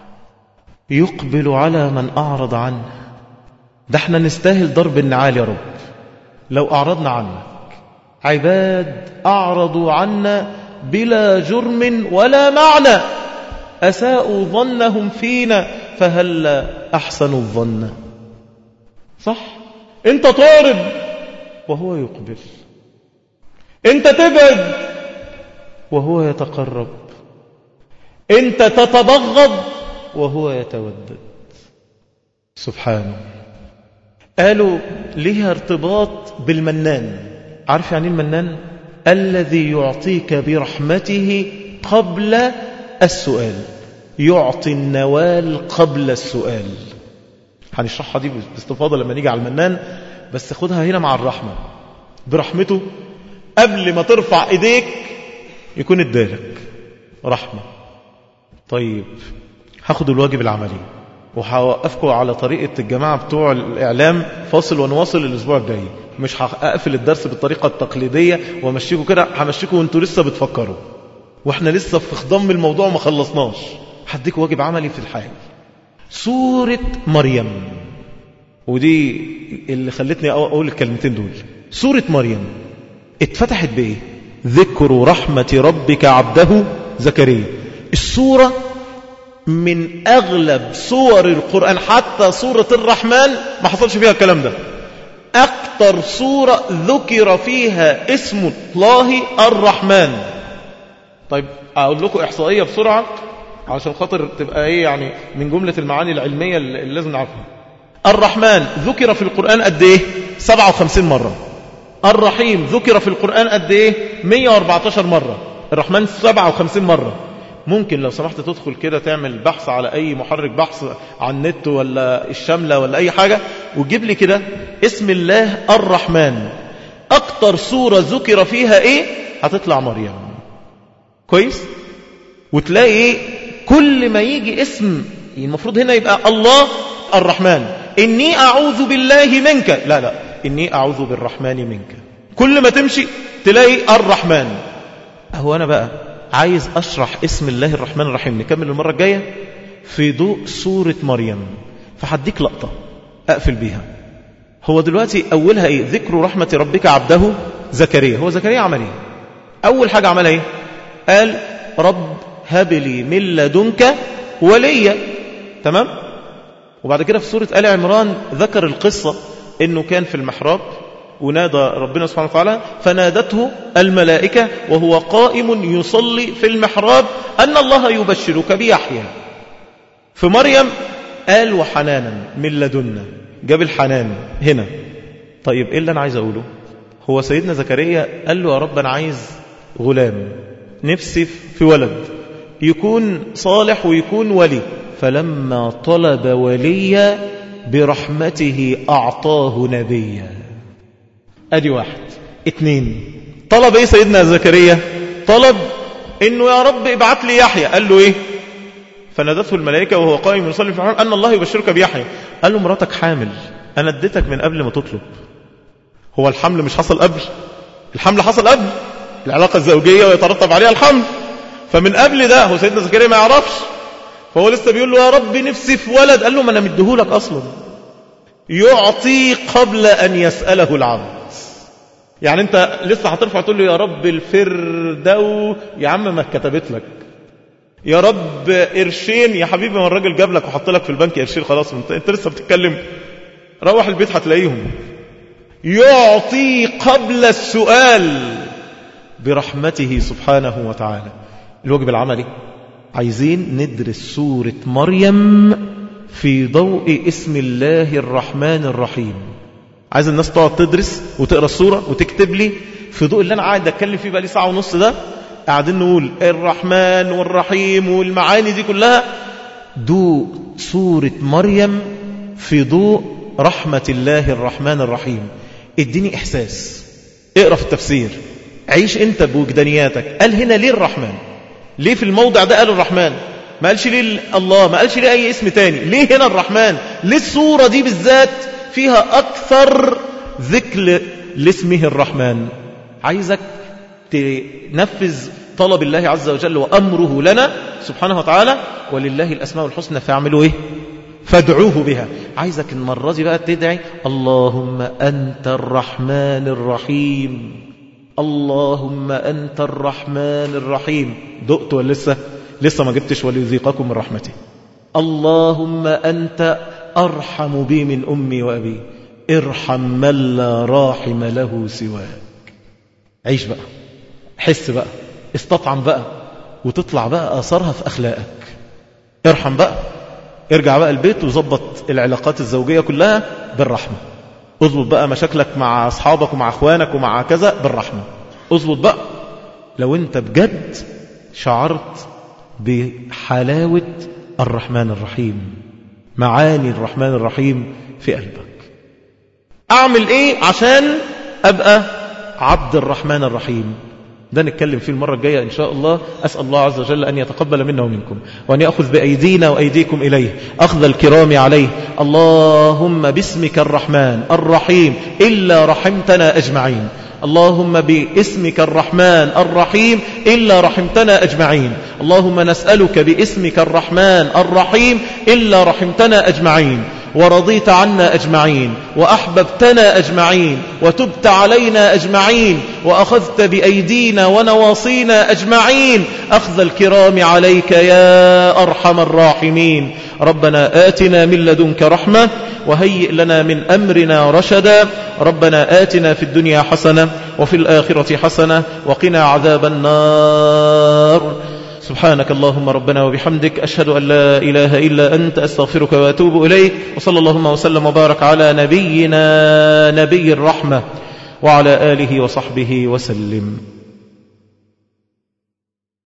A: يقبل على من أعرض عنه. ده احنا نستاهل ضرب النعال يا رب لو أعرضنا عنك. عباد أعرضوا عنا بلا جرم ولا معنى، أساءوا ظنهم فينا فهل أحسنوا الظن. صح؟ انت طارد وهو يقبل، انت تبعد وهو يتقرب، انت تتبغض وهو يتودد. سبحانه. قالوا ليها ارتباط بالمنان. عارف يعني المنان؟ الذي يعطيك برحمته قبل السؤال، يعطي النوال قبل السؤال. هنشرحها دي باستفاضة لما نيجي على المنان، بس خدها هنا مع الرحمة. برحمته قبل ما ترفع ايديك يكون ادالك رحمة. طيب هاخد الواجب العملي وهوقفكم على طريقة الجماعة بتوع الإعلام، فاصل ونواصل الأسبوع الجاي. مش هقفل الدرس بالطريقة التقليدية وامشيكوا كده، همشيكوا وانتوا لسه بتفكروا واحنا لسه في خضم الموضوع ما خلصناش. هديكوا واجب عملي في الحال. سورة مريم، ودي اللي خلتني اقول الكلمتين دول. سورة مريم اتفتحت بايه؟ ذكر رحمة ربك عبده زكريا. السورة من أغلب سور القرآن، حتى سورة الرحمن ما حصلش فيها الكلام ده. أكتر سورة ذكر فيها اسم الله الرحمن. طيب أقول لكم إحصائية بسرعة عشان خاطر تبقى إيه يعني من جملة المعاني العلمية اللي لازم نعرفها. الرحمن ذكر في القرآن قد إيه؟ سبعة وخمسين مرة. الرحيم ذكر في القرآن قد إيه؟ مئة وأربعتاشر مرة. الرحمن سبعة وخمسين مرة. ممكن لو سمحت تدخل كده تعمل بحث على أي محرك بحث عن النت ولا الشاملة ولا أي حاجة وتجيب لي كده اسم الله الرحمن أكتر سورة ذكر فيها إيه؟ هتطلع مريم. كويس؟ وتلاقي إيه؟ كل ما يجي اسم المفروض هنا يبقى الله الرحمن، إني أعوذ بالله منك، لا لا إني أعوذ بالرحمن منك. كل ما تمشي تلاقي الرحمن. أهو أنا بقى عايز أشرح اسم الله الرحمن الرحيم، نكمل المرة الجاية في ضوء سورة مريم. فحديك لقطة أقفل بيها. هو دلوقتي أولها إيه؟ ذكر رحمة ربك عبده زكريا. هو زكريا عمل إيه؟ أول حاجة عملها إيه؟ قال رب هب لي من لدنك وليا. تمام؟ وبعد كده في سورة آل عمران ذكر القصة إنه كان في المحراب ونادى ربنا سبحانه وتعالى فنادته الملائكة وهو قائم يصلي في المحراب أن الله يبشرك بيحيى. في مريم قال وحنانا من لدنا، جاب الحنان هنا. طيب إيه اللي أنا عايز أقوله؟ هو سيدنا زكريا قال له يا رب أنا عايز غلام، نفسي في ولد يكون صالح ويكون ولي. فلما طلب وليا برحمته أعطاه نبيا. أدي واحد. اتنين، طلب إيه سيدنا زكريا؟ طلب إنه يا رب ابعت لي يحيى. قال له إيه؟ فنادته الملائكة وهو قائم يصلي في الحرم أن الله يبشرك بيحيى. قال له مراتك حامل، أنا اديتك من قبل ما تطلب. هو الحمل مش حصل قبل؟ الحمل حصل قبل العلاقة الزوجية ويترتب عليها الحمل. فمن قبل ده هو سيدنا زكريا ما يعرفش، فهو لسه بيقول له يا رب نفسي في ولد. قال له ما أنا مديهولك أصلا. يعطي قبل أن يسأله العبد. يعني أنت لسه هترفع تقول له يا رب الفردو، يا عم ما كتبت لك. يا رب قرشين، يا حبيبي ما الراجل جاب لك وحط لك في البنك قرشين خلاص، انت, انت لسه بتتكلم. روح البيت هتلاقيهم. يعطي قبل السؤال برحمته سبحانه وتعالى. الواجب العملي عايزين ندرس سورة مريم في ضوء اسم الله الرحمن الرحيم. عايز الناس تقعد تدرس وتقرأ السورة وتكتب لي في ضوء اللي أنا قاعد أتكلم فيه بقى لي ساعة ونص ده. قاعدين نقول الرحمن والرحيم والمعاني دي كلها. ضوء سورة مريم في ضوء رحمة الله الرحمن الرحيم. اديني إحساس. اقرأ في التفسير، عيش انت بوجدانياتك. قال هنا ليه الرحمن؟ ليه في الموضع ده قال الرحمن؟ ما قالش ليه الله؟ ما قالش ليه أي اسم تاني؟ ليه هنا الرحمن؟ ليه السورة دي بالذات فيها أكثر ذكر لاسمه الرحمن؟ عايزك تنفذ طلب الله عز وجل وأمره لنا سبحانه وتعالى ولله الأسماء الحسنى فاعملوا إيه؟ فادعوه بها. عايزك المرة دي بقى تدعي اللهم أنت الرحمن الرحيم، اللهم أنت الرحمن الرحيم. دقت ولا لسه؟ لسه ما جبتش وليذيقكم من رحمته. اللهم أنت أرحم بي من أمي وأبي، ارحم من لا راحم له سواك. عيش بقى، حس بقى، استطعم بقى، وتطلع بقى آثارها في أخلاقك. ارحم بقى، ارجع بقى البيت وظبط العلاقات الزوجية كلها بالرحمة. اظبط بقى مشاكلك مع أصحابك ومع أخوانك ومع كذا بالرحمة. اظبط بقى لو انت بجد شعرت بحلاوة الرحمن الرحيم، معاني الرحمن الرحيم في قلبك. أعمل إيه عشان أبقى عبد الرحمن الرحيم؟ ده نتكلم فيه المرة الجاية إن شاء الله. أسأل الله عز وجل أن يتقبل منا ومنكم، وأن يأخذ بأيدينا وأيديكم إليه أخذ الكرام عليه. اللهم باسمك الرحمن الرحيم إلا رحمتنا أجمعين. اللهم باسمك الرحمن الرحيم إلا رحمتنا أجمعين. اللهم نسألك باسمك الرحمن الرحيم إلا رحمتنا أجمعين، ورضيت عنا أجمعين، وأحببتنا أجمعين، وتبت علينا أجمعين، وأخذت بأيدينا ونواصينا أجمعين أخذ الكرام عليك يا أرحم الراحمين. ربنا آتنا من لدنك رحمة وهيئ لنا من أمرنا رشدا. ربنا آتنا في الدنيا حسنة وفي الآخرة حسنة وقنا عذاب النار. سبحانك اللهم ربنا وبحمدك، أشهد أن لا إله إلا أنت، أستغفرك وأتوب إليك. وصلى اللهم وسلم وبارك على نبينا نبي الرحمة وعلى آله وصحبه وسلم.